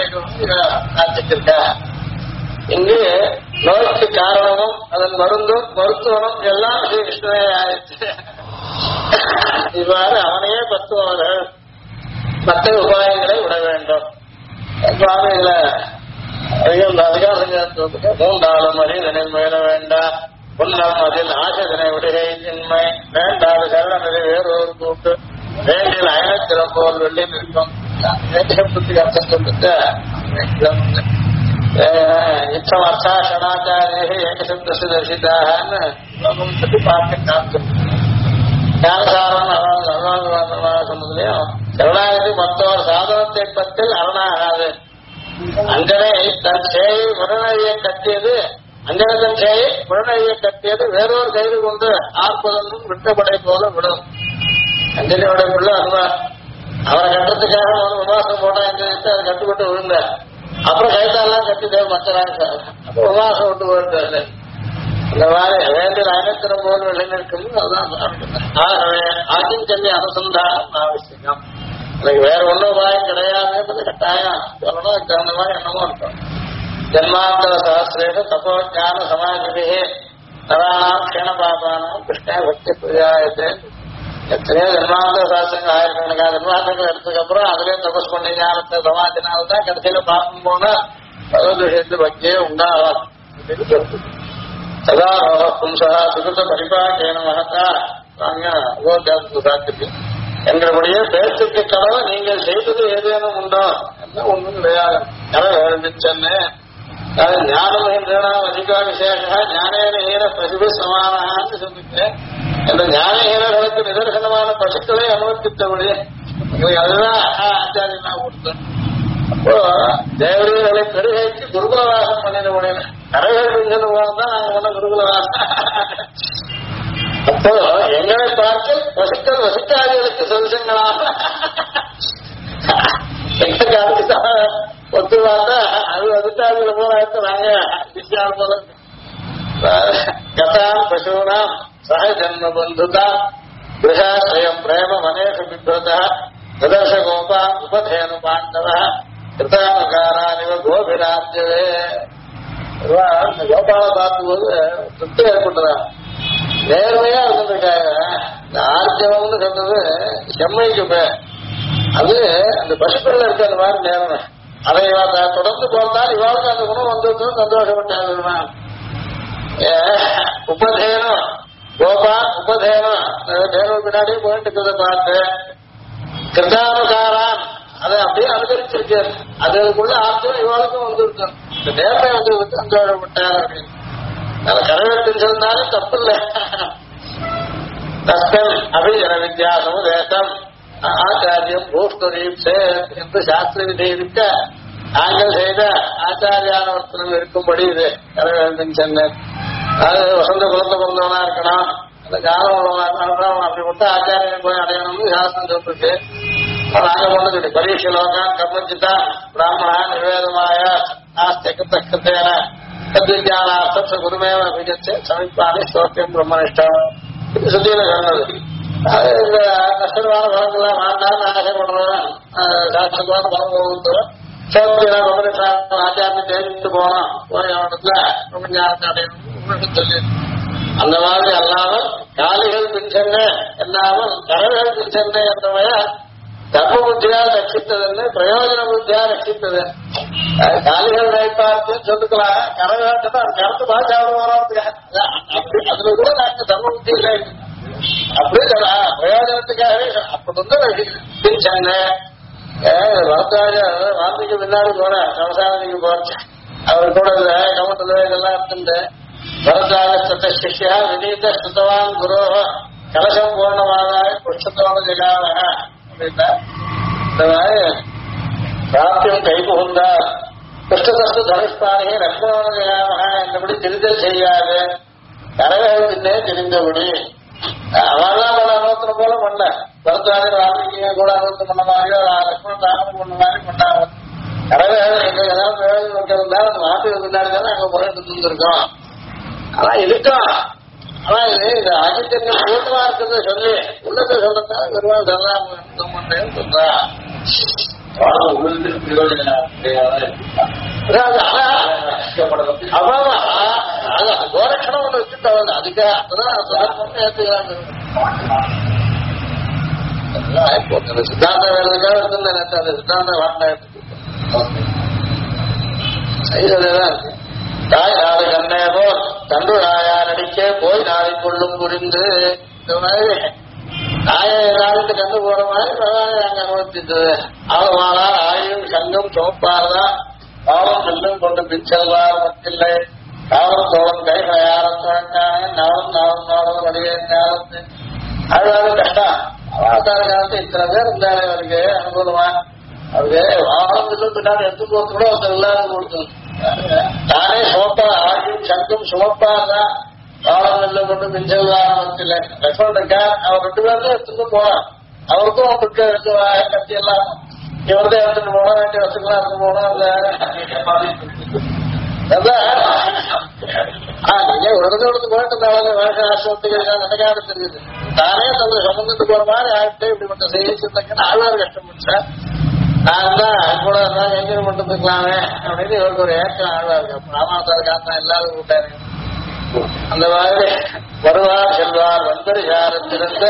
கேட்கணும். இங்கு நோய்க்கு காரணமும் அதன் மருந்தும் மருத்துவனும் எல்லாம் ஸ்ரீ கிருஷ்ணனே ஆயிடுச்சு. இவ்வாறு அவனையே பத்துவர்கள் மற்ற உபாயங்களை விட வேண்டும். இதுல அதிகாரத்துக்கு மூன்றாலும் அறிதனில் முயல வேண்டாம். உன்னம் அதில் ஆசதனை விடுகை தின்மை வேண்டாத கருணனை வேறொரு கூட்டு வேண்டியில் அயனத்திறம் போல் வெள்ளி நிற்கும். அர்த்தம் சொல்லிட்டு இச்சமர்த்தா ஷடாச்சாரிய ஏகசப்தசி தரிசிதான்னு பார்க்க காத்து ஞானசாரம் சொன்னதுலயும் கருணாநிதி மற்றவர் சாதனத்தை பற்றில் அரணாகாது. அஞ்சனை தன் சேயை முரணழியை கட்டியது அஞ்சனதன் சேயை முரணழியை கட்டியது வேறொரு கைது கொண்டு ஆர்ப்பதனும் விட்டப்படை போல விடும். அஞ்சலியோட பிள்ளை அருவா அவரை கட்டத்துக்காக ஒரு விமாசம் போட்டா எஞ்சிட்டு அதை கட்டுப்பட்டு விழுந்த அப்புறம் கைத்தாலாம் கட்டிட்டு மச்சராங்க அப்ப விமாசம் விட்டு போயிருக்காரு. இந்த மாதிரி வேண்டிய அனைத்திரம் போல் விளைநிற்கும் அதுதான். ஆகவே ஆகிஞ்சல்லி அனுசந்தானம் அவசியம். எனக்கு வேற ஒன்றும் உபாயம் கிடையாது கட்டாயம் சொல்லணும். அதுக்கு தகுந்த மாதிரி என்னமோ இருக்கும். ஜன்மாந்தர சாஸ்திரேஷ தப்போ ஞான சமாஜிபிகே நராணாம் க்ஷண பாபானாம் கிருஷ்ண பக்தி புரியாயத்தே. எத்தனையோ ஜன்மாந்தர சாஸ்திரங்கள் ஆயிரக்கணக்கான ஜன்மாந்தங்கள் எடுத்ததுக்கு அப்புறம் அதுலயே தபஸ் பண்ணி ஞானத்தை சமாஜினால்தான் கடைசியில பார்க்கும் போனா பகவத் விஷயத்து பக்தியே உண்டாகும் அப்படின்னு சொல்லுது. சதா பும்சா சுகிருத பரிபாகேன மகத்தா நாங்க அகோத்தியாசத்து சாத்தியம் எங்களுடைய பேச்சுக்கு கடவை நீங்கள் செய்தது ஏதேனும் உண்டோ என்ன ஒன்றும் கிடையாது. கடவை எழுந்துச்சன்னு ஞானம் என்றா அதிகா விசேஷ ஞானேன பிரதிப சமானு சொல்லிட்டு அந்த ஞானஹீனர்களுக்கு நிதர்சனமான பசுக்களை அனுமதித்தபடி எங்களுக்கு அதுதான் ஆச்சாரியனா கொடுத்தோம். அப்போ தேவரீர்களை பெருகைக்கு குருகுலவாசம் பண்ணிட முடியல. கரைகள் தான் நாங்க ஒண்ணு குருகுலவாசம். அப்போ எங்களை பார்த்து பசுக்கள் வசிக்காதிகளுக்கு சொலுசங்களாக ஒத்து பார்த்தா அது வசிக்காதிகளை போல நாங்க விசாரம் போல கதாம் பசூனாம் சக ஜன்ம பந்துதா கிரகாஸ்வயம் பிரேம மனேஷ பிப்ரதா ததர்ஷ கோபா உபதேனு பாண்டவ கிருதானுகாரானிவ கோபிராஜ்யவே. இந்த கோபாலை பார்க்கும்போது திருப்தி ஏற்பட்டுதா நேர்மையா இருந்திருக்காங்க. இந்த ஆர்ஜவம்னு சொல்றது செம்மைக்கு பேர். அது அந்த பசுக்கள்ல இருக்க அந்த மாதிரி நேர்மை. அதை தொடர்ந்து போட்டால் இவாளுக்கு அந்த குணம் வந்து சந்தோஷப்பட்டாங்க. உபதேனம் கோபா உபதேனம் தேவ பின்னாடியே போயிட்டு இருக்கிறத பார்த்து கிருதானுகாரான் அதை அப்படியே அனுசரிச்சிருக்காரு. அதுக்குள்ள ஆர்ஜவம் இவாளுக்கும் வந்துருக்கும். இந்த நேர்மை வந்து சந்தோஷப்பட்டார் அப்படின்னு கரவேற்று சொன்னாலும் தப்பு இல்லை. தஸ்தம் அபிஜன வித்தியாசமும் தேசம் ஆச்சாரியம் பூஷ்டரீப்சே என்று சாஸ்திர விதை இருக்க நாங்கள் செய்த ஆச்சாரியானவர்த்தனம் இருக்கும்படி இது கரவேந்தின் சென்னேன். அதாவது வசந்த குலத்தை பிறந்தவனா இருக்கணும், அந்த காலம் உள்ளவனா இருக்கணும், அப்படி மட்டும் ஆச்சாரியம் போய் அடையணும்னு சாஸ்திரம் சொல்லிருக்கு. நாங்க பண்ணது பரீட்சை லோகம் கர்மச்சித்தா பிராமணா நிவேதமாய ஆஸ்திகத்தேன தத்விஜானார்த்தம் குருமேவ அபிஜத்து சமீபானி ஸ்தோத்தியம் பிரம்மனிஷ்டம் இது சுத்தியில சொன்னது. இந்த கஷ்டமான பலங்கள்லாம் வேண்டாம் ஆசைப்படுறேன், சாஸ்திரமான பலம் போகுது சோத்தியா பிரம்மனிஷ்டம் ஆச்சாரம் தெரிவித்து போனோம், போய் அவனத்துல பிரம்மஞானத்தை அடையணும் சொல்லி அந்த மாதிரி அல்லாமல் காலிகள் பின் சென்ன எல்லாமல் கரவேல் பின் சென்ன என்றவைய தர்ம புத்தியா ரட்சித்ததுன்னு பிரயோஜன புத்தியா ரட்சித்தது. காலிகள் வைப்பார்த்து சொல்லிக்கலாம், கரவேட்டு தான் கருத்து பாஜாவது அப்படி அதுல கூட நாங்க தர்ம புத்தி இல்லை அப்படி பிரயோஜனத்துக்காகவே அப்படி வந்து பின் சென்ன வார்த்தைக்கு பின்னாடி போன சமசானத்துக்கு போச்சு. அவர் கூட கமத்துல இதெல்லாம் இருந்து பரதாகத்த சிஷ்யா வினீத ஸ்துதவான் குரு கலசம் பூர்ணமாதாய புருஷத்தோட ஜெகாவ அப்படின்னா இந்த மாதிரி பிராப்தியம் கைபுகுந்தா கிருஷ்ணதஸ்து தனுஷ்பானே லக்ஷ்மண ஜெகாவ என்றபடி தெரிதல் செய்யாது கரவேகத்திலே தெரிந்தபடி அவெல்லாம் பல அனுபவத்தின போல பண்ண பரதாக ராமிக்கு கூட அனுபவம் பண்ண மாதிரியோ லக்ஷ்மணன் ராமன் பண்ண மாதிரி பண்ணாங்க. கரவேகம் எங்க ஏதாவது பிரயோஜனம் இருந்தா அந்த மாட்டுக்கு பின்னாடி தானே அங்க முறையிட்டு இருந்திருக்கோம். ஆனா இருக்கும், ஆனா இது ஆதித்யங்கள் பூர்ணமா இருக்கிறத சொல்லி உள்ளத்தை சொல்றதா பெருமாள் சொல்றேன்னு சொல்றா. கோரட்சணம் ஒண்ணு வச்சுட்டு அதுக்காக ஏற்றுக்கிறாங்க. சித்தாந்த வேலைக்காக இருந்தேன், அந்த சித்தாந்த வார்த்தை செய்ததான் இருக்கு. தாய் நாடு கண்ணே போல் தண்டு நாயார் அடிக்க போய் நாளை கொள்ளும் புரிந்து இந்த மாதிரி தாயை நாளுக்கு கண்டு போற மாதிரி நாங்க அனுபவிச்சது. ஆளுமானா ஆயும் சங்கம் சோப்பார்தான் பாவம் செல்லும் கொண்டு பிச்சல்வார் மத்தில்லை காவல் தோழம் கை யாரம் துவங்காங்க நாளும் நாளும் நாளும் வடிவே நேரத்து அதாவது கஷ்டம். அவதார காலத்து இத்தனை பேர் இருந்தாலே அவருக்கு அனுகூலமா அவருக்கு வாகனம் செல்லும் பின்னாடி எடுத்து போறது கூட ஒருத்தர் இல்லாத கொடுத்தது. தானே சோப்பா ஆகியும் சங்கம் சுமப்பாதான் காலம் நெல்ல கொண்டு பிஞ்சல்வாரத்தில் லட்சுமணன் இருக்கார். அவர் 2 பேரும் எடுத்துட்டு போறார். அவருக்கும் அவருக்கு கத்தி எல்லாம் இவர்தான் எடுத்துட்டு போனா வேண்டிய வசதிலாம் எடுத்து போனா நீங்க உடனே போயிட்டு வேஷ ஆசிரமத்துக்கு நடக்காத தெரியுது. தானே தங்களை சம்பந்தத்து போற மாதிரி ஆகிட்டு இப்படிப்பட்ட செய்திருந்தாங்க ஆழ்வார் கஷ்டப்பட்டேன். நான் தான் கூட எங்க மட்டும் இருக்கலாமே அப்படின்னு இவருக்கு ஒரு ஏற்றம் ஆழ்வார். ராமாவதார் காரணம் இல்லாத கூட்டாரு. அந்த மாதிரி வருவார் செல்வார் வந்தர் யாரத்திலிருந்து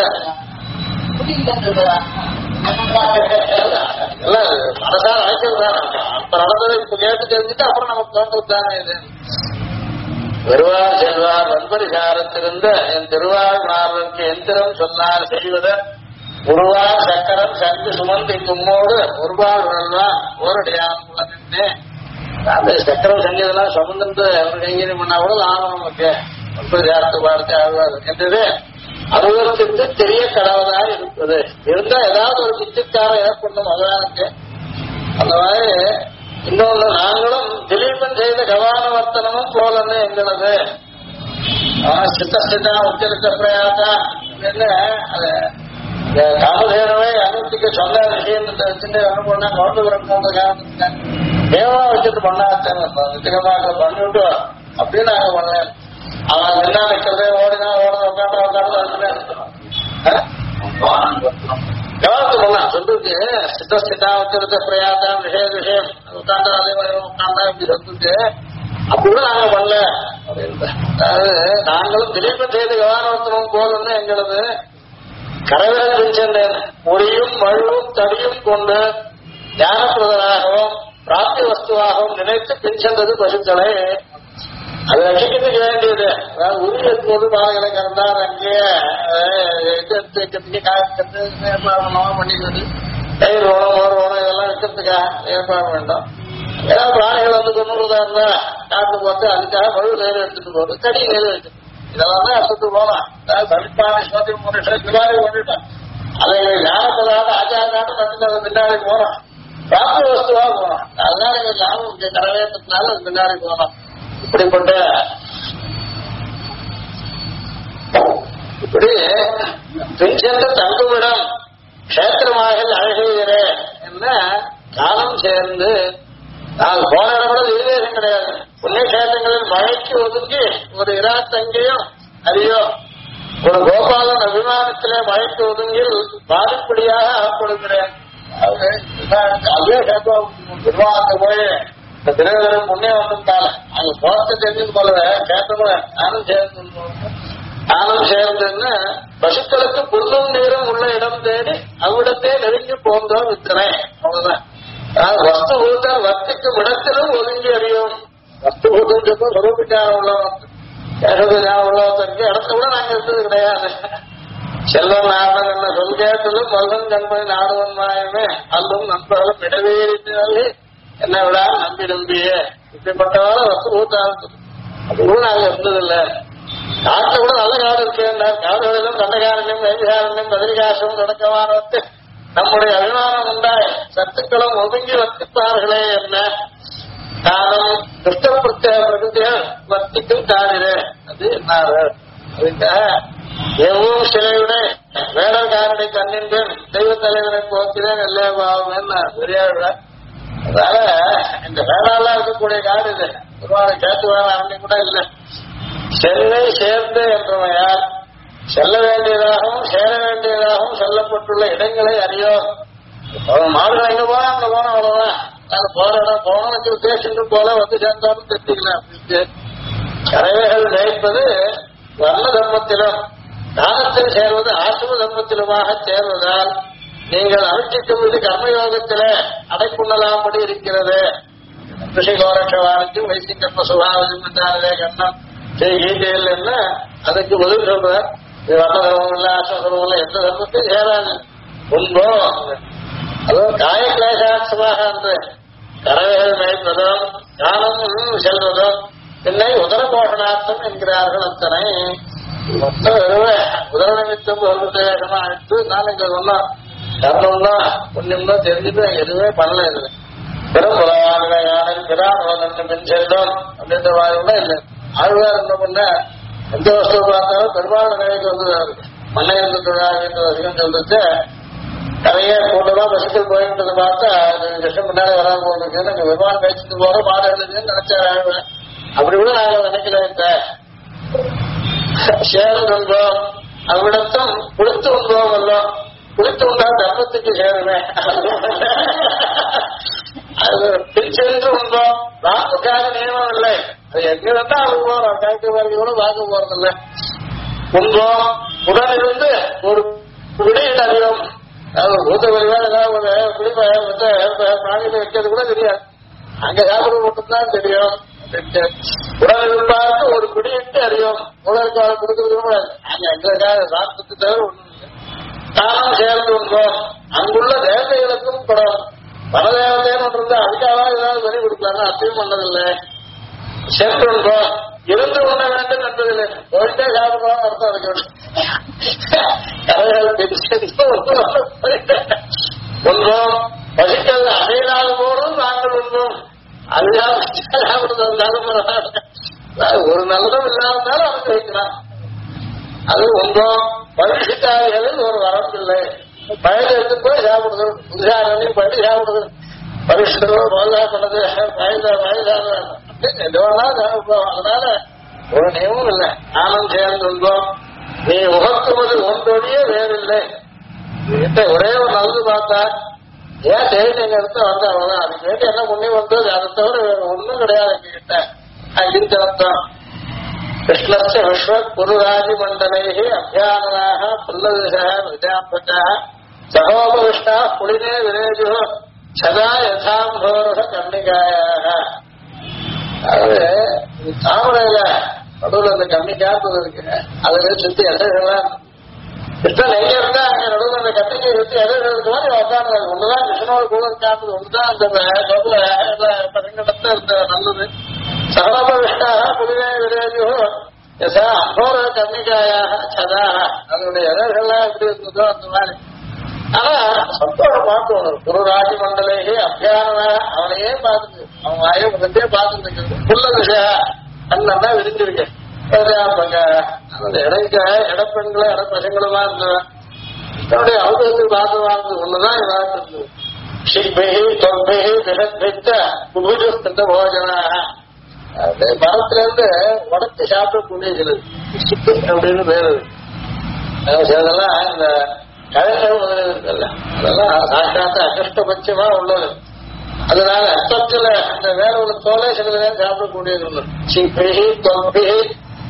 மனசா நினைச்சதுதான். அப்ப நடந்ததை இப்ப கேட்டு தெரிஞ்சுட்டு அப்புறம் நமக்கு தோன்றதுதானே இது. வருவார் செல்வார் வன்பரிசாரத்திலிருந்து என் திருவாழ்நாளுக்கு எந்திரம் சொன்னார் செய்வத உருவார் சக்கரம் சங்கு சுமந்து கும்மோடு ஒருபால் உணர்வான் ஓரடியான் உலகின்றே. அந்த சக்கரம் சங்கீதெல்லாம் சுமந்து அவர் கைங்கரியம் பண்ணா கூட லாபம் நமக்கு வன்பரிசாரத்தை பார்த்து ஆழ்வார் என்றது அனுபவத்திற்கு தெரிய கடவுளா இருப்பது. இருந்தா ஏதாவது ஒரு பிச்சுக்காரம் ஏற்படணும் அதானுக்கு. அந்த மாதிரி இன்னொன்று நாங்களும் திலீபன் செய்த கவான வர்த்தனமும் போலன்னு எங்களது சித்தா உச்சரித்த பிரயாசா அது காமதேனவே அனுமதிக்க சொன்ன விஷயம் வச்சுட்டு பண்ணா கவுண்டபுரம் போன்ற காரணத்துக்கு தேவா வச்சுட்டு பண்ணாத்தேன் நிச்சயமாக பண்ணிவிட்டு அப்படின்னு நாங்க பண்ணேன். அவன் என்ன நிற்கிறதே ஓடினா உட்காந்து கவனத்து பண்ணலாம் சொல்லிருக்கு. சித்தா வச்சிருந்த பிரயாசம் விஷயம் உட்காந்தா அதே மாதிரி உட்காந்தா இப்படி சொல்லிருக்கு. அப்படி கூட நாங்க பண்ணல அப்படின்னு. அதாவது நாங்களும் திலீபன் செய்த கவானவர்த்தனம் போலன்னு எங்களது கரவேல் சென்றேன் மொழியும் மழுவும் தடியும் கொண்டு ஞானப்பிரதனாகவும் பிராப்தி வஸ்துவாகவும் நினைத்து பின் சென்றது பசுக்களை. அது ரசிக்கிறதுக்கு வேண்டியது. அதாவது உருவி எடுத்து பாலங்களை கறந்தார் அங்கேயே எடுத்து வைக்கிறதுக்கு காய்க்கிறது ஏற்பாடு பண்ணிக்கிறது. தயிர் ஓணம் மோர் ஓணம் இதெல்லாம் வைக்கிறதுக்காக ஏற்பாடு வேண்டாம். ஏதாவது பிராணிகள் வந்து கொண்டுறதா இருந்தா காட்டு போட்டு அதுக்காக மழு நெல் எடுத்துட்டு போகுது, கடி நெல் வைக்கிறது. இதெல்லாம் தான் எடுத்துட்டு போகலாம். அதாவது தனிப்பான சோதனை முறை இந்த மாதிரி பண்ணிட்டோம். அதை ஞானப்பதாக ஆச்சார நாட்டு கட்டுறது பின்னாடி போறோம். பிராப்தி வஸ்துவா போனோம். அதனால எங்க ஞாபகம் கரவேற்றத்தினால அது பின்னாடி போனோம். இப்படிப்பட்ட இப்படி பின்சென்ற தங்குமிடம் கஷேத்திரமாக அழகையரே என்ன காலம் சேர்ந்து நாங்கள் போன இடம் கூட விதேசம் கிடையாது. புண்ணிய கஷேத்திரங்களில் மழைக்கு ஒதுங்கி ஒரு இராத்தங்கையும் அறியோ ஒரு கோபாலன் அபிமானத்திலே மழைக்கு ஒதுங்கில் பாதிப்படியாக ஆகப்படுகிறேன். அதே கேட்போம் திருவாங்க போய் இந்த திருவதரம் புண்ணியம் வந்திருந்தால அங்க போறத தெரிஞ்சது போல கேட்டவங்க நானும் சேர்ந்துன்னு பசுக்களுக்கு புல்லும் நீரும் உள்ள இடம் தேடி அவ்விடத்தே நெருங்கி போந்தோம் இத்தனை. அவ்வளவுதான். வஸ்து பூதம் வர்த்திக்கும் இடத்திலும் ஒதுங்கி அறியும். வஸ்து பூதம் சொல்ல சொரூபிக்கான உள்ளவன் உள்ளவத்தற்கு இடத்த கூட நாங்க இருந்தது கிடையாது. செல்வன் நாடன் என்ன சொல் கேட்டதும் மல்லன் கண்மணி நாடுவன் மாயமே அல்லும் நண்பர்களும் இடவேறினாலே என்ன விடா நம்பி நம்பியே இப்படிப்பட்டவாறு வஸ்து பூத்தாங்க அது கூட நாங்க இருந்ததில்லை. காட்டுல கூட நல்ல காடு இருக்கேன். காடுகளிலும் கண்டகாரண்யம் வைகாரண்யம் பதிரிகாசம் தொடக்கமானவற்று நம்முடைய அபிமானம் உண்டாய் சத்துக்களும் ஒதுங்கி வர்த்திப்பார்களே என்ன காலம் துஷ்டப்பிரத்ய பிரகிருதியால் வர்த்திக்கும் தானிரே அது என்னாரு. அதுக்காக எவ்வளவு சிலையுட வேடர் காரனை கண்ணின்றேன் தெய்வ தலைவரை போக்கிறேன் எல்லையா பாவம் பெரியாவிட. அதனால இந்த வேடாலாம் இருக்கக்கூடிய காடு இது ஒருவாறு கேட்டுவான அரண்யம் கூட இல்லை. சென்னை சேர்ந்து என்றவன் யார் செல்ல வேண்டியதாகவும் சேர வேண்டியதாகவும் சொல்லப்பட்டுள்ள இடங்களை அறியோ. மாடுகள் எங்க போனா அங்க போனா அவ்வளவுதான். நாங்க போற இடம் போனதுக்கு உத்தேசிட்டு போல வந்து சேர்ந்தாலும் தெரிஞ்சுக்கலாம் அப்படின்னு கறவைகள் மேய்ப்பது வர்ண தர்மத்திலும் தானத்தில் சேர்வது ஆசிரம தர்மத்திலுமாக சேர்வதால் நீங்கள் அனுஷ்டிக்கும் இது கர்மயோகத்திலே அடைப்புண்ணலாம்படி இருக்கிறது. ரிஷிகோரட்சவானுக்கு வைசிங்கப்ப சுபாவம் என்றாலே கண்ணம் கீதையில் என்ன அதுக்கு பதில் சொல்ற வர்ண தர்மம் இல்ல ஆசிரம தர்மம் இல்ல எந்த தர்மத்தையும் சேராது உண்போ. அதுவும் காய கிளேசாட்சமாக என்று கறவைகள் மேய்ப்பதும் தானம் செல்வதும் என்னை உதர போஷணார்த்தம் என்கிறார்கள். அத்தனை மொத்தம் உதர நிமித்தம் வேகமா அழைத்து நான் இங்க சொன்னோம் கர்ணம்னா புண்ணியம் தான் தெரிஞ்சுட்டு எதுவுமே பண்ணல. இதுல பெரும் புலவான யானை பிரான் பின் செல்லும் அப்படின்ற மாதிரி கூட இல்லை. ஆழ்வார் என்ன பண்ண எந்த வஸ்து பார்த்தாலும் பெருமாள் நிலைக்கு வந்து மண்ணை இருந்து தொழிலாளர் அதிகம் சொல்லிட்டு நிறைய கூட்டமா பசுக்கள் போயிட்டு பார்த்தா கஷ்டம் முன்னாடி வராம போட்டுருக்கு நாங்க விமானம் பேசிட்டு போறோம் மாடு எழுதுன்னு நினைச்சாரு. அப்படி கூட நாங்க நினைக்கல. சேரும் உண்போம் அவ்விடத்தும் குளித்து உண்போம் அல்லோம். குளித்து உண்டா தர்மத்துக்கு சேருவேன். அது பிரிச்சென்று உண்போம் வாக்குக்காக நியமம் இல்லை. அது எங்க வந்தா அது போறோம் கணக்கு வரைக்கும் கூட வாங்க போறதில்லை. உண்போம் உடனிருந்து ஒரு குடியில் அறிவோம். அதாவது பூத்த வழிவா ஏதாவது ஒரு குடிப்ப பிராணிகளை வைக்கிறது கூட தெரியாது. அங்க சாப்பிட மட்டும்தான் தெரியும். உடனிருப்பாருக்கு ஒரு குடியிட்டு அறியும். உடலுக்கு கொடுக்கறது கூடாது. அங்க எங்களுக்காக சாப்பிட்டு தவிர ஒண்ணும் இல்லை. தானம் சேர்ந்து உண்போம் அங்குள்ள தேவதைகளுக்கும் படம் பரதேவதைன்னு ஒன்று இருந்தா அதுக்காக ஏதாவது வரி கொடுக்கலாம்னு அத்தையும் பண்ணதில்லை. சேர்ந்து உண்போம் இருந்து உண்ண வேண்டும் என்பதில்லை. போயிட்டே சாப்பிடுறோம் அர்த்தம் அதுக்கு உண்போம் பசிக்கிறது அடையிலாத போதும் நாங்கள் உண்போம். அதுதான் ஒரு நல்லதும் இல்லாமதாலும் அவங்க வைக்கிறான். அது உண்போம் பரிசுக்காரிகளில் ஒரு வரம்பில்லை. பயிர் எடுத்து போய் சாப்பிடுறது புதுசாரையும் பயிர் சாப்பிடுறது பரிசுத்தோ போதா பண்ணது வயதான அதனால ஒரு நியமும் இல்லை. நானும் சேர்ந்து உண்போம் நீ உகக்குவது ஒன்றொழிய வேறில்லை. ஒரே ஒரு நல்லது பார்த்தா ஏன் தேடி எங்க இடத்த வந்து அவ்வளவுதான். அதுக்கு வேண்டி என்ன புண்ணியம் வந்தது அதை தவிர ஒன்றும் கிடையாது எங்ககிட்ட. அகிஞ்சனத்தம் கிருஷ்ணஸ்ய விஸ்வ குருராஜி மண்டலைகி அபியானாக புல்லதிஷ விஜயாம்பஜா சகோபவிஷ்டா புலினே விரேஜு சதா யதாம்போருஷ கன்னிகாயாக. அது தாமரையில நடுவில் அந்த கன்னிக்காத்தது இருக்கு. அதுல சுத்தி எல்லாம் கிருஷ்ணன் எங்க இருந்தா அங்க நடுவில் அந்த கத்திரிக்கை சுத்தி எதிர்க்கு மாதிரி உட்காந்து ஒண்ணுதான் கிருஷ்ணனோட கூட இருக்காது. ஒண்ணுதான் அந்த பரிங்கடத்தை இருந்த நல்லது. சகோபவிஷ்டாக புலினே விரேஜு யசா அம்போர கன்னிகாயாக சதா அதனுடைய எதிர்கள்லாம் எப்படி இருந்ததோ அந்த மாதிரி. ஆனா சந்தோஷம் பார்க்கணும். குரு ராஜி மண்டலேகி அபியான அவனையே பார்த்துட்டு அவன் வாயை முதலே பார்த்துட்டு இருக்கு புள்ள விஷய அண்ணா விரிஞ்சிருக்கேன் இடப்பெண்களை இடப்பசங்களுமா இருந்தவன் தன்னுடைய அவதத்துக்கு பாதமா இருந்தது ஒண்ணுதான் இதாக இருந்தது ஷிக்பேகி தொல்பேகி விரத்பித்த குபுஜஸ்த போஜனா மரத்துல இருந்து உடச்சு சாப்பிடக்கூடியது சிக்கு அப்படின்னு பேரு அதெல்லாம் இந்த கலைஞர் முதலில் இருக்குல்ல அதெல்லாம் சாட்சாத்த அகஷ்டபட்சமா உள்ளது அதனால அர்த்தத்துல அந்த வேற ஒரு தோலை சில நேரம் சாப்பிடக்கூடியது ஷிக்பேகி தொல்பேகி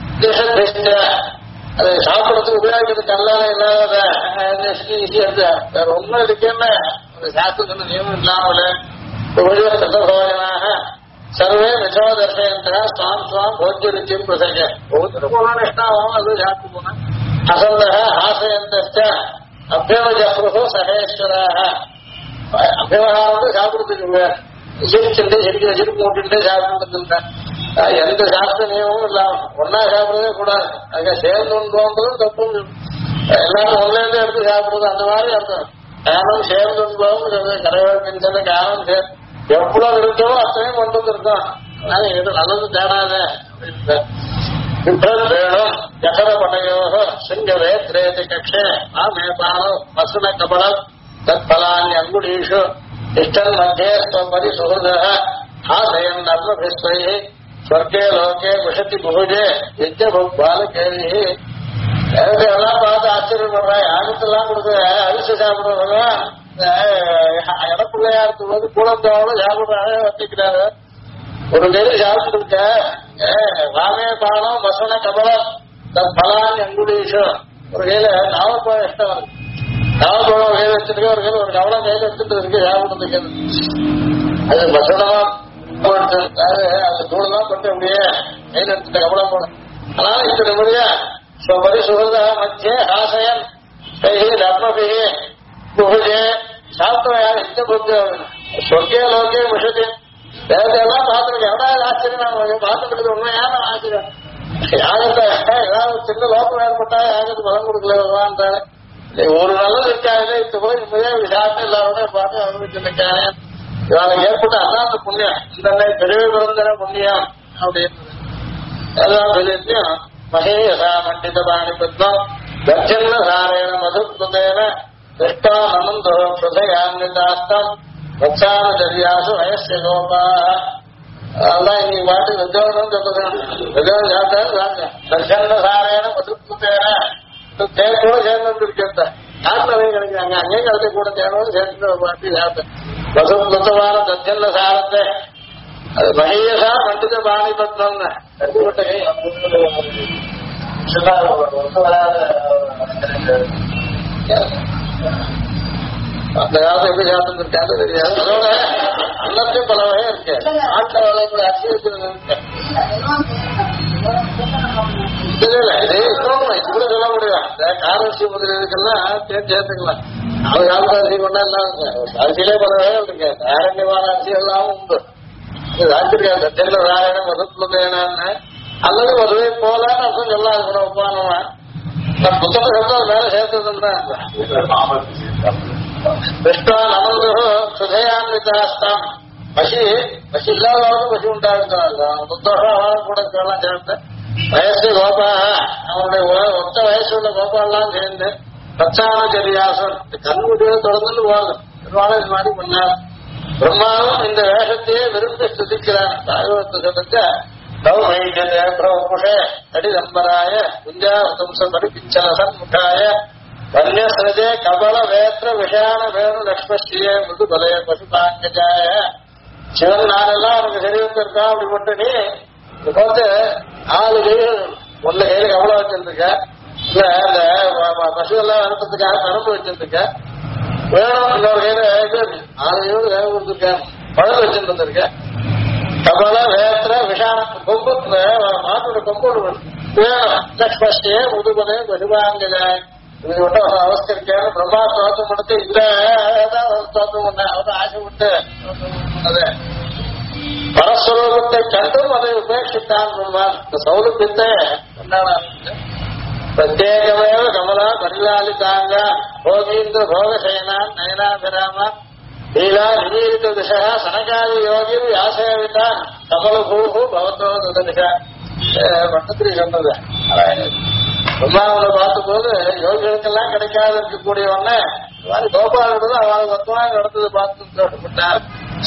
அது சாப்பிடறதுக்கு உபயோகிக்கிறதுக்கு கல்லால இல்லாத வேற ஒன்னும் இருக்குன்னு சாப்பிட்டு நியமம் இல்லாமல போஜனாக சர்வே மிசோ தர்சயந்தா சுவாம் சுவாம் போஜ்ய ருச்சியும் பிரசங்க ஒவ்வொருத்தரும் போனாலும் இஷ்டாவும் அது சாப்பிட்டு போனா அசந்தக ஆசையந்த அபியவஜப்ரோ சகேஸ்வராக அபியவகாரம் சாப்பிடுறதுக்கு சிரிச்சுட்டு செடிக்க வச்சுட்டு மூட்டுட்டு சாப்பிட்டு இருந்தேன் எந்த சாஸ்திர நியமமும் இல்லாம ஒன்னா சாப்பிடவே கூடாது அங்க சேர்ந்து உண்போன்றதும் தப்பும் எல்லாரும் ஒன்ன இருந்து எடுத்து சாப்பிடுறது அந்த மாதிரி அர்த்தம் காரணம் சேர்ந்து உண்போம் கரையோடு காரணம் எவ்வளவு இருக்கோ அத்தனையும் கொண்டு வந்துருக்கோம் அதனால எது நல்லது தேடாத வேணும் ஜகர படையோக சிங்கவே திரேதி கட்சே ஆமேபானோ வசுன கபலம் தத் பலானி அங்குடீஷு இஷ்டன் மத்தியே ஸ்வபரி சுஹൃத ஆசயன் நர்மபிஸ்வை ஸ்வர்கே லோகே விஷத்தி புகுஜே யஜ்ஞபாலகேரி எல்லாம் பார்த்து ஆச்சரியப்படுறேன் யாருக்கெல்லாம் கொடுக்க அரிசி சாப்பிடுறவங்க இடப்பிள்ளையா இருக்கும் போது கூடத்தோட சாப்பிடுறாங்க வச்சுக்கிறாரு ஒரு கையில சாப்பிட்டு இருக்க ராமே பானம் வசன கபலம் தன் பலானி அங்குடீஷம் ஒரு கையில நாவப்பழம் இஷ்டம் இருக்கு நாவப்பழம் கையில வச்சிருக்க ஒரு கையில ஒரு கவலம் கையில எடுத்துட்டு இருக்கு சாப்பிட்டு அது வசனமா அது தூளதான் பட்டு அப்படியே கையில எடுத்துட்ட கவலம் போன அதனால இந்த நிம்மதியா ஸ்வபரி சுகத மத்திய ஆசையன் கைகி தர்மபிகி புகுஜே சாப்பிட்டவன் யாரும் இந்த புத்தி சொர்க்கே லோகே விஷத்து வேதெல்லாம் பார்த்துருக்கேன் எவ்வளவு ஆச்சரியம் நான் பார்த்துக்கிறது உண்மையான ஆச்சரியம் யாருக்கு ஏதாவது சின்ன லோகம் ஏற்பட்டா யாருக்கு பலம் கொடுக்கலவான்றாரு ஒரு நல்லது இருக்காது இப்ப போய் நிம்மதியா விசாரணை எல்லாரோட பார்த்து அனுபவிச்சிருக்காங்க இவனை ஏற்பட்ட அதான் புண்ணியம் இந்த பெரிய பிறந்த புண்ணியம் அப்படின்னு எல்லாம் சொல்லியும் மகேயசா மண்டித பாணி பத்மம் தட்சண சாரேன மதுத்வதேன திருஷ்டா நமந்தோ ஹிருதயான்விதாஸ்தம் வச்சானச்சரியாசு வயசிய கோபா அதான் இன்னைக்கு பாட்டு விஜயோகம் சொல்லுறேன் விஜயோகம் சாப்பிட்டா தட்சண சாரேன மதுத்வதேன தேர் கூட சேர்ந்து இருக்கிறத காட்டுலவே கிடைக்கிறாங்க அங்கேயும் கிடைக்க கூட தேனோடு சேர்ந்து பாட்டி சாப்பிட்டேன் வசுந்தமான தட்சண சாரத்தை அது மகேயசா பண்டித பாணி பத்மம்னு அந்த காலத்துல எப்படி சாப்பிட்டு இருக்காது தெரியாது அதோட அன்னத்தையும் பல வகை இருக்கு ஆட்ல வளர்ப்பு அரிசி இல்ல இதே கூட சொல்ல முடியும் காரரிசி முதலீடுக்கெல்லாம் சேர்த்துக்கலாம் அது காலத்து அரிசி கொண்டா எல்லாம் அரிசியிலே பல வகை இருக்கு ஆரண்யமான அரிசி எல்லாம் உண்டு ராஜிருக்காங்க தெல்ல ராயண மதத்துலன்னு அல்லது மதுவை போலான்னு அர்த்தம் சொல்லாது கூட உப்பானவன் புத்தகம் சொல்றது வேற சேர்த்துதான் கிருஷ்ணான் அமர்ந்து சுதையான்விதாஸ்தான் பசி பசி இல்லாதவனும் பசி உண்டாகுறாங்க புத்தகம் கூட எல்லாம் சேர்ந்து வயசு கோபா அவனுடைய ஒத்த வயசு உள்ள கோபாலாம் சேர்ந்து பச்சானச்சரியாசன் கண்ணுடைய தொடர்ந்து போகுது பெருமாள் இது மாதிரி பண்ணார் பிரம்மாவும் இந்த வேஷத்தையே விரும்பி ஸ்துதிக்கிறான் பாகவத்து சொல்லுங்க பிரபுஷே கடிதம்பராய குஞ்சாவம்ச படிப்பிச்சல சன்முகாய வன்யசிரஜே கபல வேத்திர விஷான வேணு லக்ஷ்மஸ்ரீயே மிருதுபலய பசுபாங்கஜாய சிவன் நாளெல்லாம் அவனுக்கு சரி வந்திருக்கா அப்படி மட்டும் நீ பார்த்து 4 கைகள் ஒன்னு கையில கவலை வச்சிருந்துக்க இல்ல இந்த பசு எல்லாம் அனுப்பத்துக்காக நரம்பு வச்சிருந்துக்க வேணும் இன்னொரு கையில 6 கையோடு வேக கொடுத்துருக்கேன் பழம் வச்சுட்டு வந்திருக்கேன் கபல வேத்திர விஷான கொம்பு மாட்டோட கொம்போடு வேணும் லக்ஷ்மஸ்ரீயே முதுபலய பசுபாங்கஜாய இது மட்டும் அவஸ்கரிக்கான பிரம்மா ஸ்தோத்திரம் பண்ணது இல்ல ஸ்தோத்திரம் பண்ண அவன் ஆசைப்பட்டு பரஸ்வரூபத்தை கண்டும் அதை உபேட்சித்தான் சொல்வான் இந்த சௌலபியத்தை கொண்டாட பிரத்யேகமேவ கமலா பரிலாலிதாங்க போகீந்திர போகசேனா நயனாபிராம லீலா நிமீரித திசா சனகாதி யோகி வியாசேவிதான் கமலபூஹு பவத்தோ திசா பட்டத்திரி சொன்னது. பிரம்மாவனை பார்த்த போது யோகிகளுக்கெல்லாம் கிடைக்காத இருக்கக்கூடிய ஒண்ணு மாதிரி கோபாலோடு அவள் மொத்தமாக நடந்தது பார்த்து தோட்டப்பட்டார்.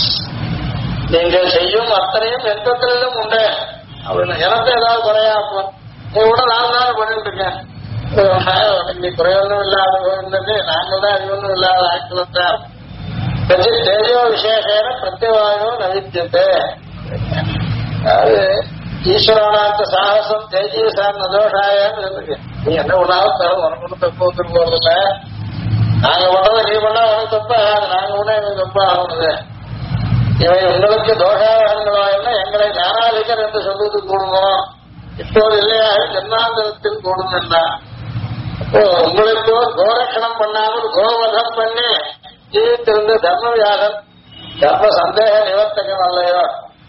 நீங்கள் செய்யும் அத்தனையும் எந்தத்திலும் உண்டு அப்படின்னு எனக்கு ஏதாவது குறையாப்போம். நீ கூட நான் தான் பண்ணிட்டு இருக்கேன். நீ குறையொன்னும் இல்லாத இருந்தது, நாங்கள் தான் அது ஒன்றும் இல்லாத ஆக்கிரத்தார். தேஜோ விசேஷேன பிரத்யவாயோ நவித்தியது. அதாவது ஈஸ்வரனாத்த சாகசம் தேஜீசான் நதோஷாயன்னு இருக்கு. நீ என்ன ஒன்றாலும் தரும், உனக்கு ஒன்றும் தப்பு வந்துட்டு போறதில்ல. நாங்க பண்றதை நீ பண்ணா உனக்கு தப்பா ஆகாது, நாங்க ஒண்ணு எனக்கு தப்பா ஆகுது. இவை உங்களுக்கு தோஷாவகங்களா என்ன எங்களை ஞானாதிகர் என்று சொல்வது கூடுவோம். இப்போது இல்லையா ஜன்மாந்தரத்தில் கூடும் என்ன. அப்போ உங்களுக்கு கோரட்சணம் பண்ணாமல் கோவதம் பண்ணி ஜீவித்திருந்த தர்மவியாதம் தர்ம சந்தேக நிவர்த்தகம் அல்லையோ.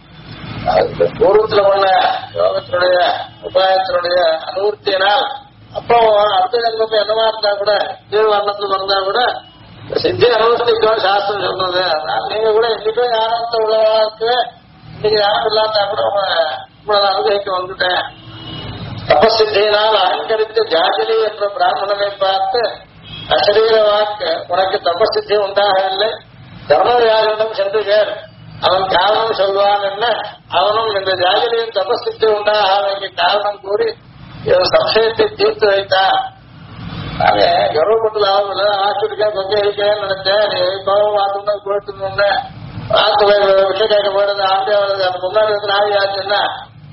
பூர்வத்தில் பண்ண யோகத்தினுடைய உபாயத்தினுடைய அனுவர்த்தியினால் அப்போ அடுத்த ஜன்மத்தை என்னவா இருந்தா கூட கீழ்வர்ணத்தில் வந்தா கூட சித்தி அனுவர்த்திக்கும் சாஸ்திரம் சொல்றது. நீங்க கூட இன்னைக்கும் ஞானத்தை உள்ளவாக்கு இன்னைக்கு ஞானம் இல்லாட்டா கூட உங்களை அனுபவிக்க வந்துட்டேன். தபசித்தியினால் அலங்கரித்து ஜாகிரி என்ற பிராமணனை பார்த்து அசரீர வாக்கு உனக்கு தபசித்தி உண்டாகவில்லை, தர்மவியாதம் சென்று சேர், அவன் காரணம் சொல்வான் என்ன. அவனும் இந்த ஜாகிரியின் தபசித்தி உண்டாக காரணம் கூறி சம்சயத்தை தீர்த்து வைத்தான். நாங்க கர்வப்பட்டு லாபம் இல்லை, ஆசிரியர் கொங்கை இருக்கேன்னு நினைச்சேன். நீ கோபம் வாக்குன்னு போயிட்டு ஆத்துல விஷயம் கேட்க போறது ஆண்டே வருது. அந்த முன்னாடி வந்து ஆவி ஆச்சுன்னா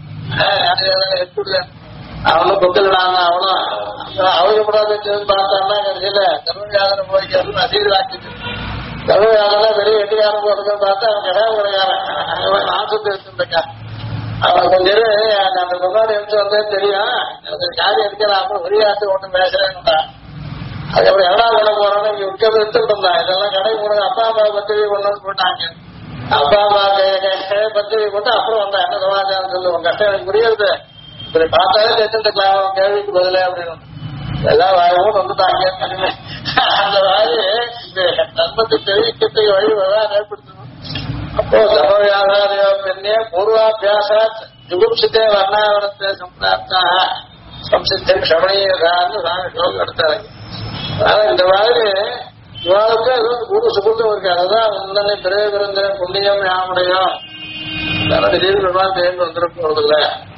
எப்படி அவனும் கொத்துக்கிறாங்க. அவனும் அவதிப்படாது பார்த்தான்னா கடைசியில கர்மவியாதனை போய்க்கிறது அதிகமாக்கிட்டு கர்மவியாதனை வெளியே எட்டிக்காரன் போறதுன்னு பார்த்தா அவன் கிடையாது கிடையாது. அங்க போய் நாசத்தை வச்சிருந்தக்கா அவன் கொஞ்சம் அந்த முன்னாடி எடுத்து வந்தே தெரியும். காரியம் எடுக்கலாம் அப்புறம் வெளியாட்டு ஒன்றும் பேசுறேன்னுட்டா. அதுக்கப்புறம் எவ்வளோ பண்ண போறோன்னு இங்க விற்கிறது எடுத்துட்டு இருந்தான். இதெல்லாம் கடை போடுங்க அப்பா அம்மா பத்திரிகை கொண்டு போட்டாங்க. அப்பா அம்மா பத்திரிகை போட்டு அப்புறம் வந்தா என்ன சமாச்சாரம் சொல்லு, உங்க கஷ்டம் எனக்கு புரியுது, இப்படி பார்த்தாலே தெரிஞ்சுக்கலாம் கேள்விக்கு பதிலே அப்படின்னு எல்லாம் வாயவும் வந்துட்டாங்க. அந்த மாதிரி இந்த தர்மத்தை தெரிவிக்கிறதுக்கு வழிவதான் ஏற்படுத்தணும். அப்போ தர்மவியாதாரியோ பெண்ணே பூர்வாபியாச ஜுகுப்சித்தே வர்ணாவரத்தை சம்பிராப்தா சம்சித்தம் க்ஷமணீயதான்னு சாமி ஸ்லோகம் எடுத்தாங்க. அதனால இந்த மாதிரி இவாளுக்கு அது குரு சுகுந்தம் இருக்கு. அதுதான் உடனே பிறகு பிறந்த புண்ணியம் யாமுடையும் திடீர்னு தேர்ந்து வந்துட போறதில்ல.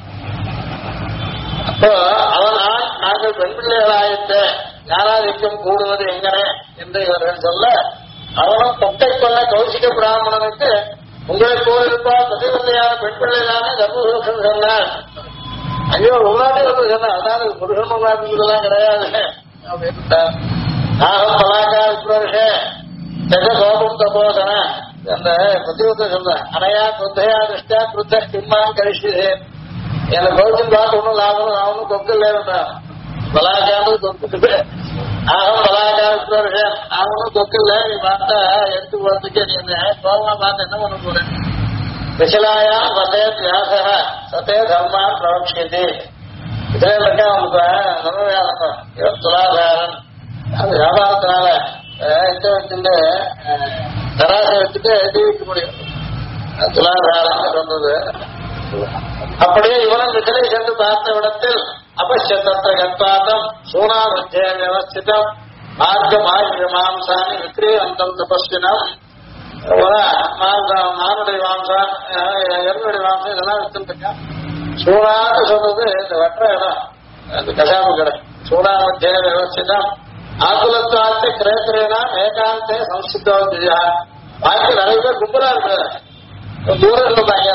அப்போ அவனால் நாங்கள் பெண் பிள்ளைகளாயிட்ட ஞானாதிக்கம் கூடுவது எங்கனே என்று இவர்கள் சொல்ல, அவனும் கொட்டை கொள்ள கௌசிக பிராமணனுக்கு உங்களை போயிருப்பால் பதிவல்லையான பெண் பிள்ளைதானே தர்மபுருஷன் சொன்னார். ஐயோ உருவாட்டி வந்து சொன்ன, அதாவது புருஷன் உருவாட்டிலாம் கிடையாது அப்படின்னு. நாகம் பலாக்கா விப்ரோஷ ஜெக கோபம் தபோதன அந்த பதிவத்தை சொல்றேன். அனையா குத்தையா திருஷ்டா குத்த கிம்மான் கழிச்சுதேன். எனக்கு கௌச்சம் பார்த்து ஒன்றும் லாபம் நான் ஒன்றும் கொக்கு இல்லைன்னா பலாக்கானது கொக்குட்டு நாகம் பலாக்கா விப்ரோஷ நான் ஒன்றும் கொக்கு இல்லை. நீ பார்த்தா எடுத்து போறதுக்கு நீ அந்த கோபமா பார்த்து என்ன பண்ண போறேன். விசலாயா வதே வியாச சதே தர்மான் பிரவக்ஷியதி. இதுல இருக்கா அவனுக்கு தர்மவியாசம் துலாதாரன் அது வியாபாரத்தினால எந்த வச்சுட்டு தராசை வச்சுட்டு ஜீவிக்க முடியும். துலாதாரம் சொன்னது. அப்படியே இவனும் விசலை சென்று பார்த்த இடத்தில் அபஷ்யத்தத்திர கத்வாதம் சூனாமத்திய வியவஸ்திதம் மார்க்கம் மாம்சாமி விக்ரீவந்தம் தபஸ்வினம் மானுடைய மாம்சம் எருனுடைய மாம்சம் இதெல்லாம் வித்துருக்கேன். சூடான்னு சொல்றது இந்த வற்ற இடம், அந்த கசாபு கடை. சூடாமத்திய வியவஸ்திதம் ஆகுலத்தாத்து கிரேத்திரேனா ஏகாந்தே சம்சித்தா. பாக்கி நிறைய பேர் கும்பலா இருக்கிறாரு. தூரம் இருந்தாங்க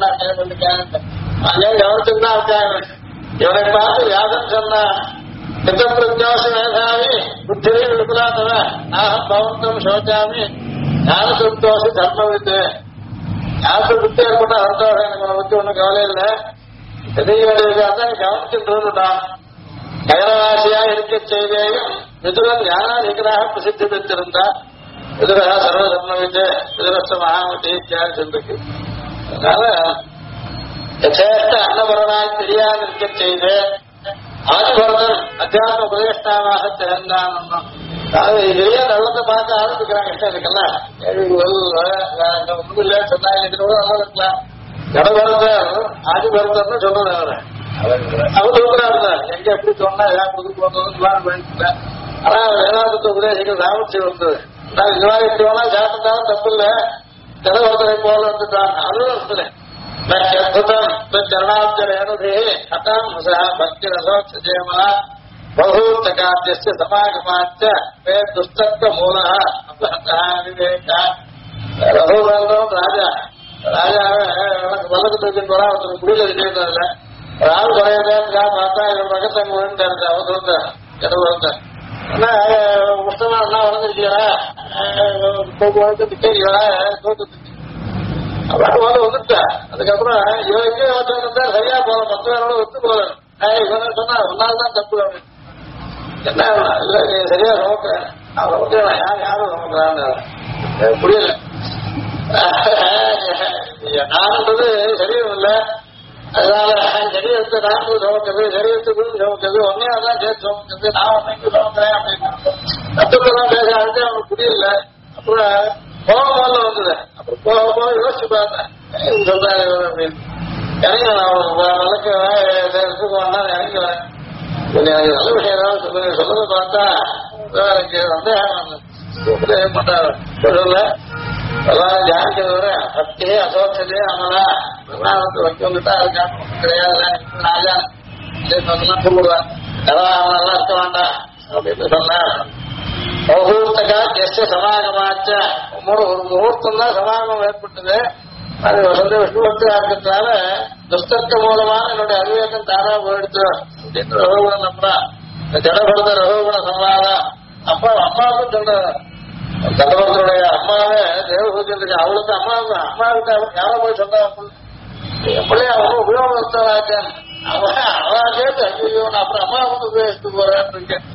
அங்கே கவனிச்சுன்னா இருக்காங்க. இவனை பார்த்து வியாதம் சொன்னா சித்தப்பிரஜோஷ மேதாவி புத்திரி விடுக்கலாத்தவன் நாகம் பவந்தம் சோச்சாமி ஞான சுத்தோசி தர்மவித்து. ஞானத்தை புத்தி ஏற்பட்ட அர்த்தம் எனக்கு உன்னை பத்தி ஒன்றும் கவலை இல்லை. எதையும் கவனிச்சுட்டான். கயனவாசியா இருக்க செய்தேயும் விதுரன் ஞானாதிகராக பிரசித்தி பெற்றிருந்தார். விதுரா சர்வ தர்மவித்து விதுரஸ்த மகாமதி சொல்லிருக்கு. அதனால யசேஷ்ட அன்னபரனாய் தெரியாது இருக்க செய்து ஆதிபரதன் அத்தியாத்ம உபதேஷ்டாவாக திறந்தான். இதுலயே நல்லத்தை பார்க்க ஆரம்பிக்கிறாங்க. இதுக்கெல்லாம் ஒண்ணும் இல்ல சொன்னாங்க கூட நல்லா இருக்கலாம். ஜடபரதர் ஆதி பரதர்னு சொல்றது அவர் சொல்றாரு. எங்க எப்படி சொன்னா எல்லாம் புது போனதுன்னு. ஆனா வேதாந்தத்தை உபதேசிக்கிற ராமட்சி வந்தது. நான் இதுவாக எப்படி வேணா சாப்பிட்டாலும் தப்பு இல்ல. ஜடபரதரை போல வந்துட்டான். அதுவும் இருக்குது. चरणाब्जरेणुभिः हतां भक्तिरसोत्सजेमः बहुतकाद्यस्य समागमाच्च वे दुस्तत्वमूलः अपहतः विवेकः. ரகுபந்தம் ராஜா வல்லத்து தூக்கின்னு போனா ஒருத்தர் குடியில இருக்கிறதுல ஒரு ஆள் குறையதான் பார்த்தா இவர் பக்கத்தை விழுந்தாரு. அவசரத்தை ஜடபரத்தை உஷ்டமா என்ன வளர்ந்துருக்கீங்களா போக்குவரத்து திக்கிறீங்களா தோட்டத்துக்கு அப்படி வந்துட்டா. அதுக்கப்புறம் இவன் எங்கே வச்சிருந்தா சரியா போல மொத்த பேரோட ஒத்து போல இவன் சொன்னா ஒன்னால தான் தப்பு அப்படின்னு. என்ன இல்ல நீ சரியா சமக்க அவன் ஓகேவா யாரும் சமக்கிறான்னு புரியல. நான்ன்றது சரீரம் இல்லை. அதனால சரீரத்தை நான் சமக்கிறது சரீரத்துக்கு சமக்கிறது ஒன்னையாதான் சேர்த்து சமக்கிறது நான் ஒன்னைக்கு சமக்கிறேன் அப்படின்னு தத்துவெல்லாம் பேச ஆரம்பிச்சு அவனுக்கு புரியல. அப்புறம் போகல வந்தது. அப்புறம் போக போக யோசிச்சு பார்த்தேன் சொல்றாரு அப்படின்னு இறங்குவேன். அவனுக்கு வளர்க்க இறங்குவேன். எனக்கு நல்ல விஷயம் ஏதாவது சொல்லுங்க சொல்றதை பார்த்தா எனக்கு சந்தேகம் மாட்டாரு சொல்ல அதான் ஜானிக்கிறது வர பக்தியே அசோச்சதே அமலா பிரதானத்தை வைக்க வந்துட்டா அதுக்காக கிடையாது. ராஜா அதெல்லாம் சொல்லுவான் அதான் அவனெல்லாம் இருக்க வேண்டாம் அப்படின்னு சொன்னார். முகூர்த்தகா எஸ்ய சமாகமாச்ச ஒரு முகூர்த்தம் தான் சமாகமம் ஏற்பட்டது. அது வசந்த விஷ்ணுவர்த்தியா இருக்கிறதுனால துஸ்தர்க்க மூலமான என்னுடைய அவிவேகம் தானா போயிடுச்சு அப்படின்னு ரகுகுண நம்பா. இந்த ஜடபரத ரகுகுண சம்வாதம் அப்பா அம்மாவுக்கும் சொல்றாரு. ஜடபரதனுடைய அம்மாவே தேவபூஜனுக்கு அவளுக்கு அம்மாவுக்கு யாரோ போய் சொன்னா எப்படி அவன் உபயோகத்தாராக்கேன் அவன் கேட்டு ஐயோ நான் அப்புறம் அம்மாவுக்கு உபயோகித்து போறேன்னு இருக்கேன்.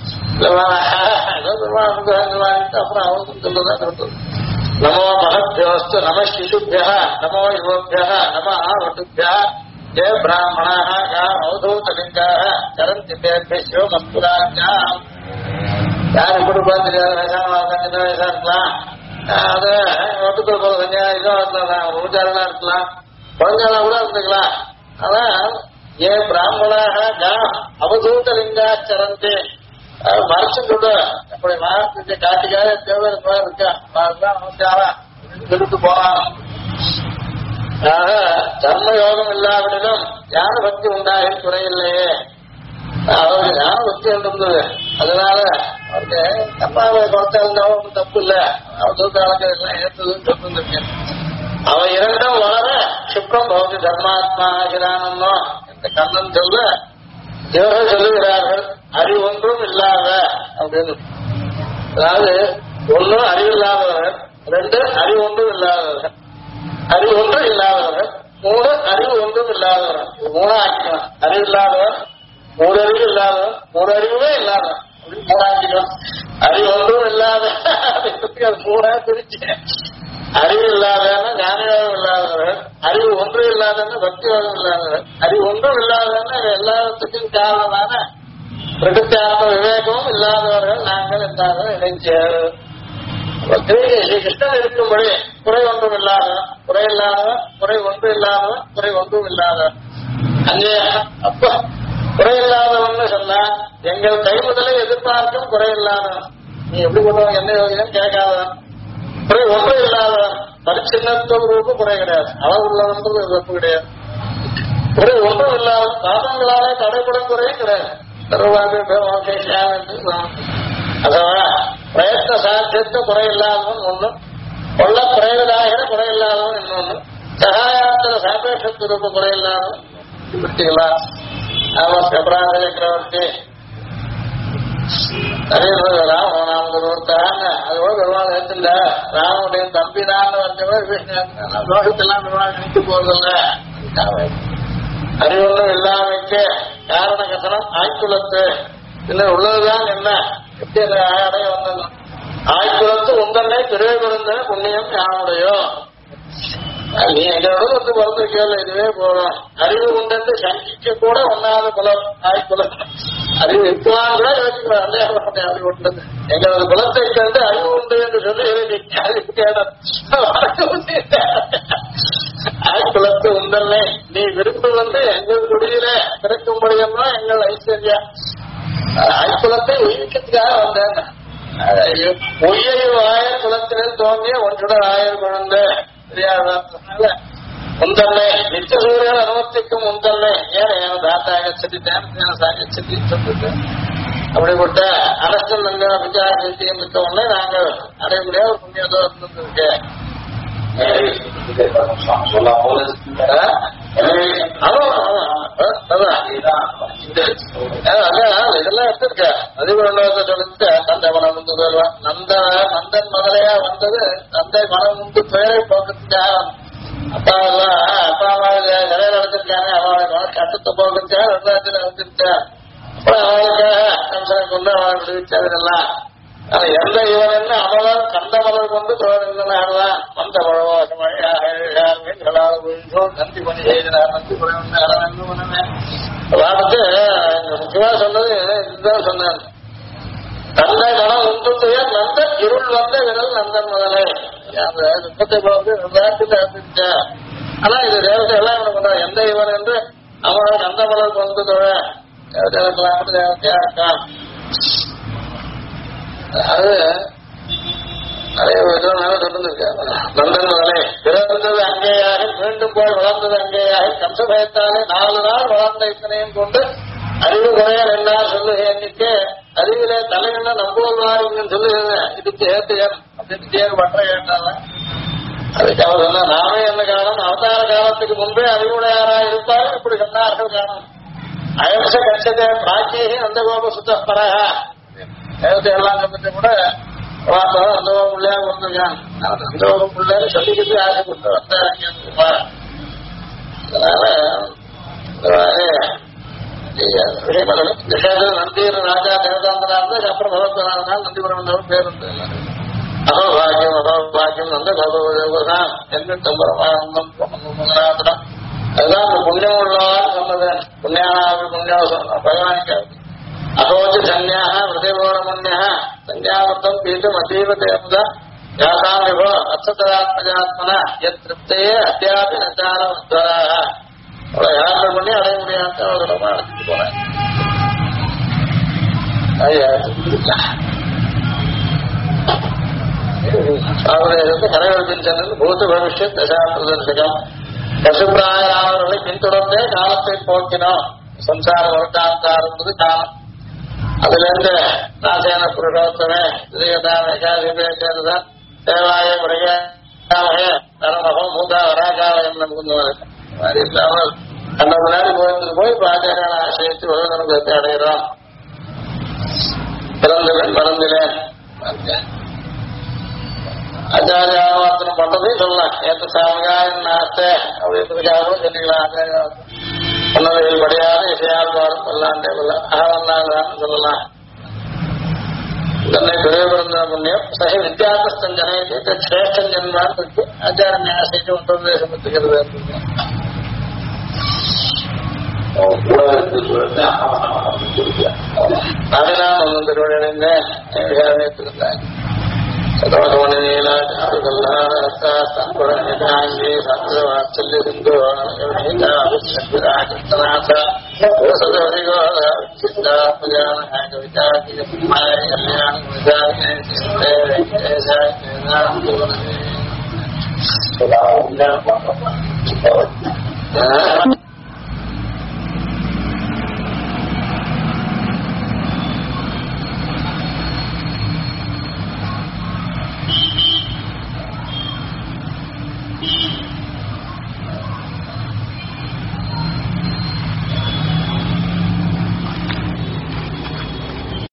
அப்புறம் அவனுக்கும் சொல்லதான் சொல்றது. நமோ மகத்யோஸ்து நம சிசுபிய நமோ யுவோபிய நம வட்டுபிய ஏ பிராமணாக கா அவதூதலிங்காக கரந்தி தேர்பியோ மஸ்துராஜா. யாரு கொடுப்பா தெரியாத வயசான சின்ன வயசா இருக்கலாம். அது ஒட்டுக்கள் போல கொஞ்சம் இதா இருக்கலாம் உபச்சாரமா இருக்கலாம் குழந்தைகளா கூட இருந்துக்கலாம். அதான் ஏ பிராமணாக கா அவதூதலிங்கா சரந்தி மறைச்சு கொண்டு அப்படி மகாத்மத்தை காட்டிக்காக தேவை இருக்கா எடுத்து போலாம். ஆக தர்ம யோகம் இல்லாவிடனும் ஞான பக்தி உண்டாக குறையில்லையே. அவருக்கு ஞான பக்தி இருந்தது. அதனால அவருக்கு அப்பாவை கொடுத்தாலும் தப்பு இல்லை. அவர் சொல்றாங்க எல்லாம் ஏற்றதுன்னு சொல்லிருக்கேன். அவன் இரண்டும் வளர சுக்கம் பௌத்தி தர்மாத்மா ஆகிறானோ என்ற கண்ணன் சொல்ல இவர்கள் சொல்லுகிறார்கள் அறிவு ஒன்றும் இல்லாத அப்படின்னு. அதாவது ஒன்னு அறிவில்லாதவர்கள், ரெண்டு அறிவு ஒன்றும் இல்லாதவர்கள், அறிவு ஒன்றும் இல்லாதவர்கள், மூணு அறிவு ஒன்றும் இல்லாதவர்கள். மூணா ஆக்கிக்கலாம். அறிவு இல்லாதவர், மூணு அறிவு இல்லாதவர், மூணு அறிவுமே இல்லாதவர் அப்படின்னு மூணா ஆக்கிக்கலாம். அறிவு ஒன்றும் இல்லாத அது மூணா பிரிச்சு அறிவு இல்லாதவன ஞானயோகம் இல்லாதவர்கள், அறிவு ஒன்றும் இல்லாதவன பக்தி யோகம் இல்லாதவர்கள், அறிவு ஒன்றும் இல்லாதவன எல்லாத்துக்கும் காரணமான பிரகிருத்தியாத்ம விவேகமும் இல்லாதவர்கள் நாங்கள் என்றார்கள் இணைஞ்சர். ஸ்ரீ கிருஷ்ணன் இருக்கும்படி குறை ஒன்றும் இல்லாதவன், குறை இல்லாதவன், குறை ஒன்று இல்லாதவன், குறை ஒன்றும் இல்லாதவன். அங்கே அப்ப குறை இல்லாதவன் சொன்னா எங்கள் கை முதலை எதிர்பார்க்கும் குறை இல்லாதவன். நீ எப்படி பண்ணுவாங்க என்ன யோகியம் கேட்காதவன். குறை ஒன்றும் இல்லாதவன் பரிச்சின்னத்தோடு குறை கிடையாது. அளவு உள்ளவன்றது தப்பு கிடையாது. குறை ஒன்றும் இல்லாத சாதங்களாலே தடைப்படும் குறையும் கிடையாது. அதோட பிரயத்ன சாத்தியத்தை குறை இல்லாதவன் ஒண்ணு, கொள்ள பிரயோகதாகிற குறை இல்லாதவன் இன்னொன்னு, சகாயாத்திர சாபேஷத்திற்கு குறை இல்லாதவன் விட்டுக்கலாம். அபராத சக்கரவர்த்தி ராமநாம ஒருத்தான் அதோட பெருமாள் எடுத்துல ராமனுடைய தம்பி தான் தோஷத்தெல்லாம் பெருமாள் நினைக்க போறதில்ல. அறிவொன்றும் இல்லாமைக்கு காரண கசனம் ஆய்குலத்து இல்ல உள்ளதுதான் என்ன எப்படி அடைய வந்தது. ஆய்குலத்து உந்தன்னை பிறவை பிறந்த புண்ணியம் யாருடையோ. நீ எங்களோட வந்து பிறந்திருக்கல இதுவே போறோம். அறிவு உண்டென்று சங்கிக்க கூட ஒன்னாத குலம் ஆய்குலம். அறிவு இருக்குவான்னு கூட யோசிக்கலாம். அப்படி ஒன்றது எங்களது குலத்தை கண்டு அறிவு உண்டு என்று சொல்லி குலத்து உண்டல்லே நீ விருப்பம் வந்து எங்கள் குடியில பிறக்கும்படியெல்லாம் எங்கள் ஐஸ்வர்யா குலத்தை உயிர்க்கிறதுக்காக வந்தேன். பொய்யை வாய குலத்தினர் தோன்றிய ஒன்றுடன் ஆயர் குழந்தை தெரியாதனால உந்தல்லை நித்திய சூரியன் அனுமதிக்கும் உந்தல்லை ஏன் தாத்தாகச்சதி தேனசாகச்சதி சொல்லிட்டு அப்படிப்பட்ட அரசன் விசாரித்தியம் மிக்க ஒண்ணே நாங்கள் அடைய முடியாத ஒரு புண்ணியதோ இருந்திருக்கு. இதெல்லாம் எடுத்திருக்க அதிபுரத்தை சொல்லிட்டு தந்தை மனம் வந்து சொல்லுவான். நந்தன் மகளையா வந்தது தந்தை மனம் வந்து பெயரை போக்குறதுக்காக அப்பா அம்மா நிறைய நடத்திருக்காங்க. அவளை கட்டத்தை போக்குறதுக்காக ரெண்டாயிரத்துல வந்துருக்கா. அப்புறம் அவளுக்காக கம்சனை கொண்டு அவளை விடுவிச்சதெல்லாம் எந்த இவன் என்ன அவளால் கந்த மலர் கொண்டு தோழர்களாடுதான் வந்த பழவாசம் நந்தி பணி செய்கிறார். நந்தி பணி முக்கியமா சொன்னது இதுதான் சொன்னார். தந்தை மனம் உண்டு துயர் நந்த இருள் வந்த விரல் நந்தன் முதலே அந்த துக்கத்தை பார்த்து விளையாட்டுல இருந்துச்சா. ஆனா இது தேவத்தை எல்லாம் என்ன பண்றான் எந்த இவன் என்று அவனால் கந்த மலர் கொண்டு தொழ தேவதைக்கலாம் தேவத்தையா இருக்கான். அது நிறைய சொல்லிருக்காங்க. நந்தன் மகளே பிறந்தது அங்கேயாக மீண்டும் போய் வளர்ந்தது அங்கேயாக கம்சபயத்தாலே 4 நாள் வளர்ந்த இத்தனையும் கொண்டு அறிவு குறையால் என்னார் சொல்லுக எண்ணிக்கை அறிவிலே தலைவன நம்புவாருன்னு சொல்லுகிறேன். இதுக்கு ஏற்றியன் அப்படின்னு தேர்வு பற்ற கேட்டாங்க. அதுக்கு அவர் சொன்னா நாமே என்ன காரணம் அவதார காலத்துக்கு முன்பே அறிவுடையாரா இருப்பாரு இப்படி சொன்னார்கள் காரணம் அயம்ச கட்சத்தை பிராச்சியே அந்த கோப சுத்தப்பரகா தேவத்தை எல்லாம் சொல்லிட்டு கூட அந்த பிள்ளையா கொண்டிருக்கான். அந்த பிள்ளைன்னு சொல்லிக்கிட்டு ஆசைப்பட்டு வந்த அதனால நந்தீர் ராஜா தேவதாந்தரா இருந்தா அப்புறம் பகவத்வரானா நந்திபுரம் பேர் உண்டு. அகோபாகியம் அகோபாகியம் நந்த கோபதான் எண்ணூத்தம்பரம் முதலாத்திரம் அதுதான் அந்த புண்ணியம் உள்ளவாறு சொன்னது. புண்ணியானாவி புண்ணியம் பகவானிக்காது அகோஜ சன்யாக ஹிருதயபோரமன்யா சன்யாவர்த்தம் பீட்டம் அதீவ தேவதா யாசாம் விபோ அச்சதராத்மஜாத்மன எத் திருப்தையே அத்தியாபி நச்சாரவத்வராக அவ்வளோ யாத்திரை பண்ணி அடைய முடியாத அவர்களிடமா அழைச்சிட்டு போனேன். கரைவர்பின் சென்று பூத பவிஷ்ய தசாபிரதர்சகம் பசுப்பிராயராமர்களை பின்தொடர்ந்தே காலத்தை போக்கினோம். சம்சார வருடாந்தார் என்பது காலம். அதுல இருந்து நாசேன புருஷோத்தமே தேவாய முறையாமக நரமகம் மூதா வராகாலயம் நமக்கு இல்லாமல் அந்த முன்னாடி போய் பாஜக ஆசிரியத்து உலகத்தை அடைகிறோம். பிறந்தவன் மறந்திலேன் ஆச்சாரியாவர்த்தனம் பண்றதையும் சொல்லலாம். ஏத்த சாமிகாயின் ஆசை அப்படின்றதுக்காகவும் சொல்லிக்கலாம். உன்னதையில் படியாத இசையால் பாடும் பல்லாண்டே அகவன்னான்னு சொல்லலாம். தன்னை பிறந்த புண்ணியம் சக வித்தியாசஸ்தன் ஜனத்தை சிரேஷ்டன் ஜென்மான் இருக்கு. ஆச்சாரிய ஆசைக்கு உத்தரதேசம் பெற்றுகிறது. நாடினான் ஒன்றும் திருவடைந்தேன் விசாரணைத்திருந்தாங்க. கல்யாண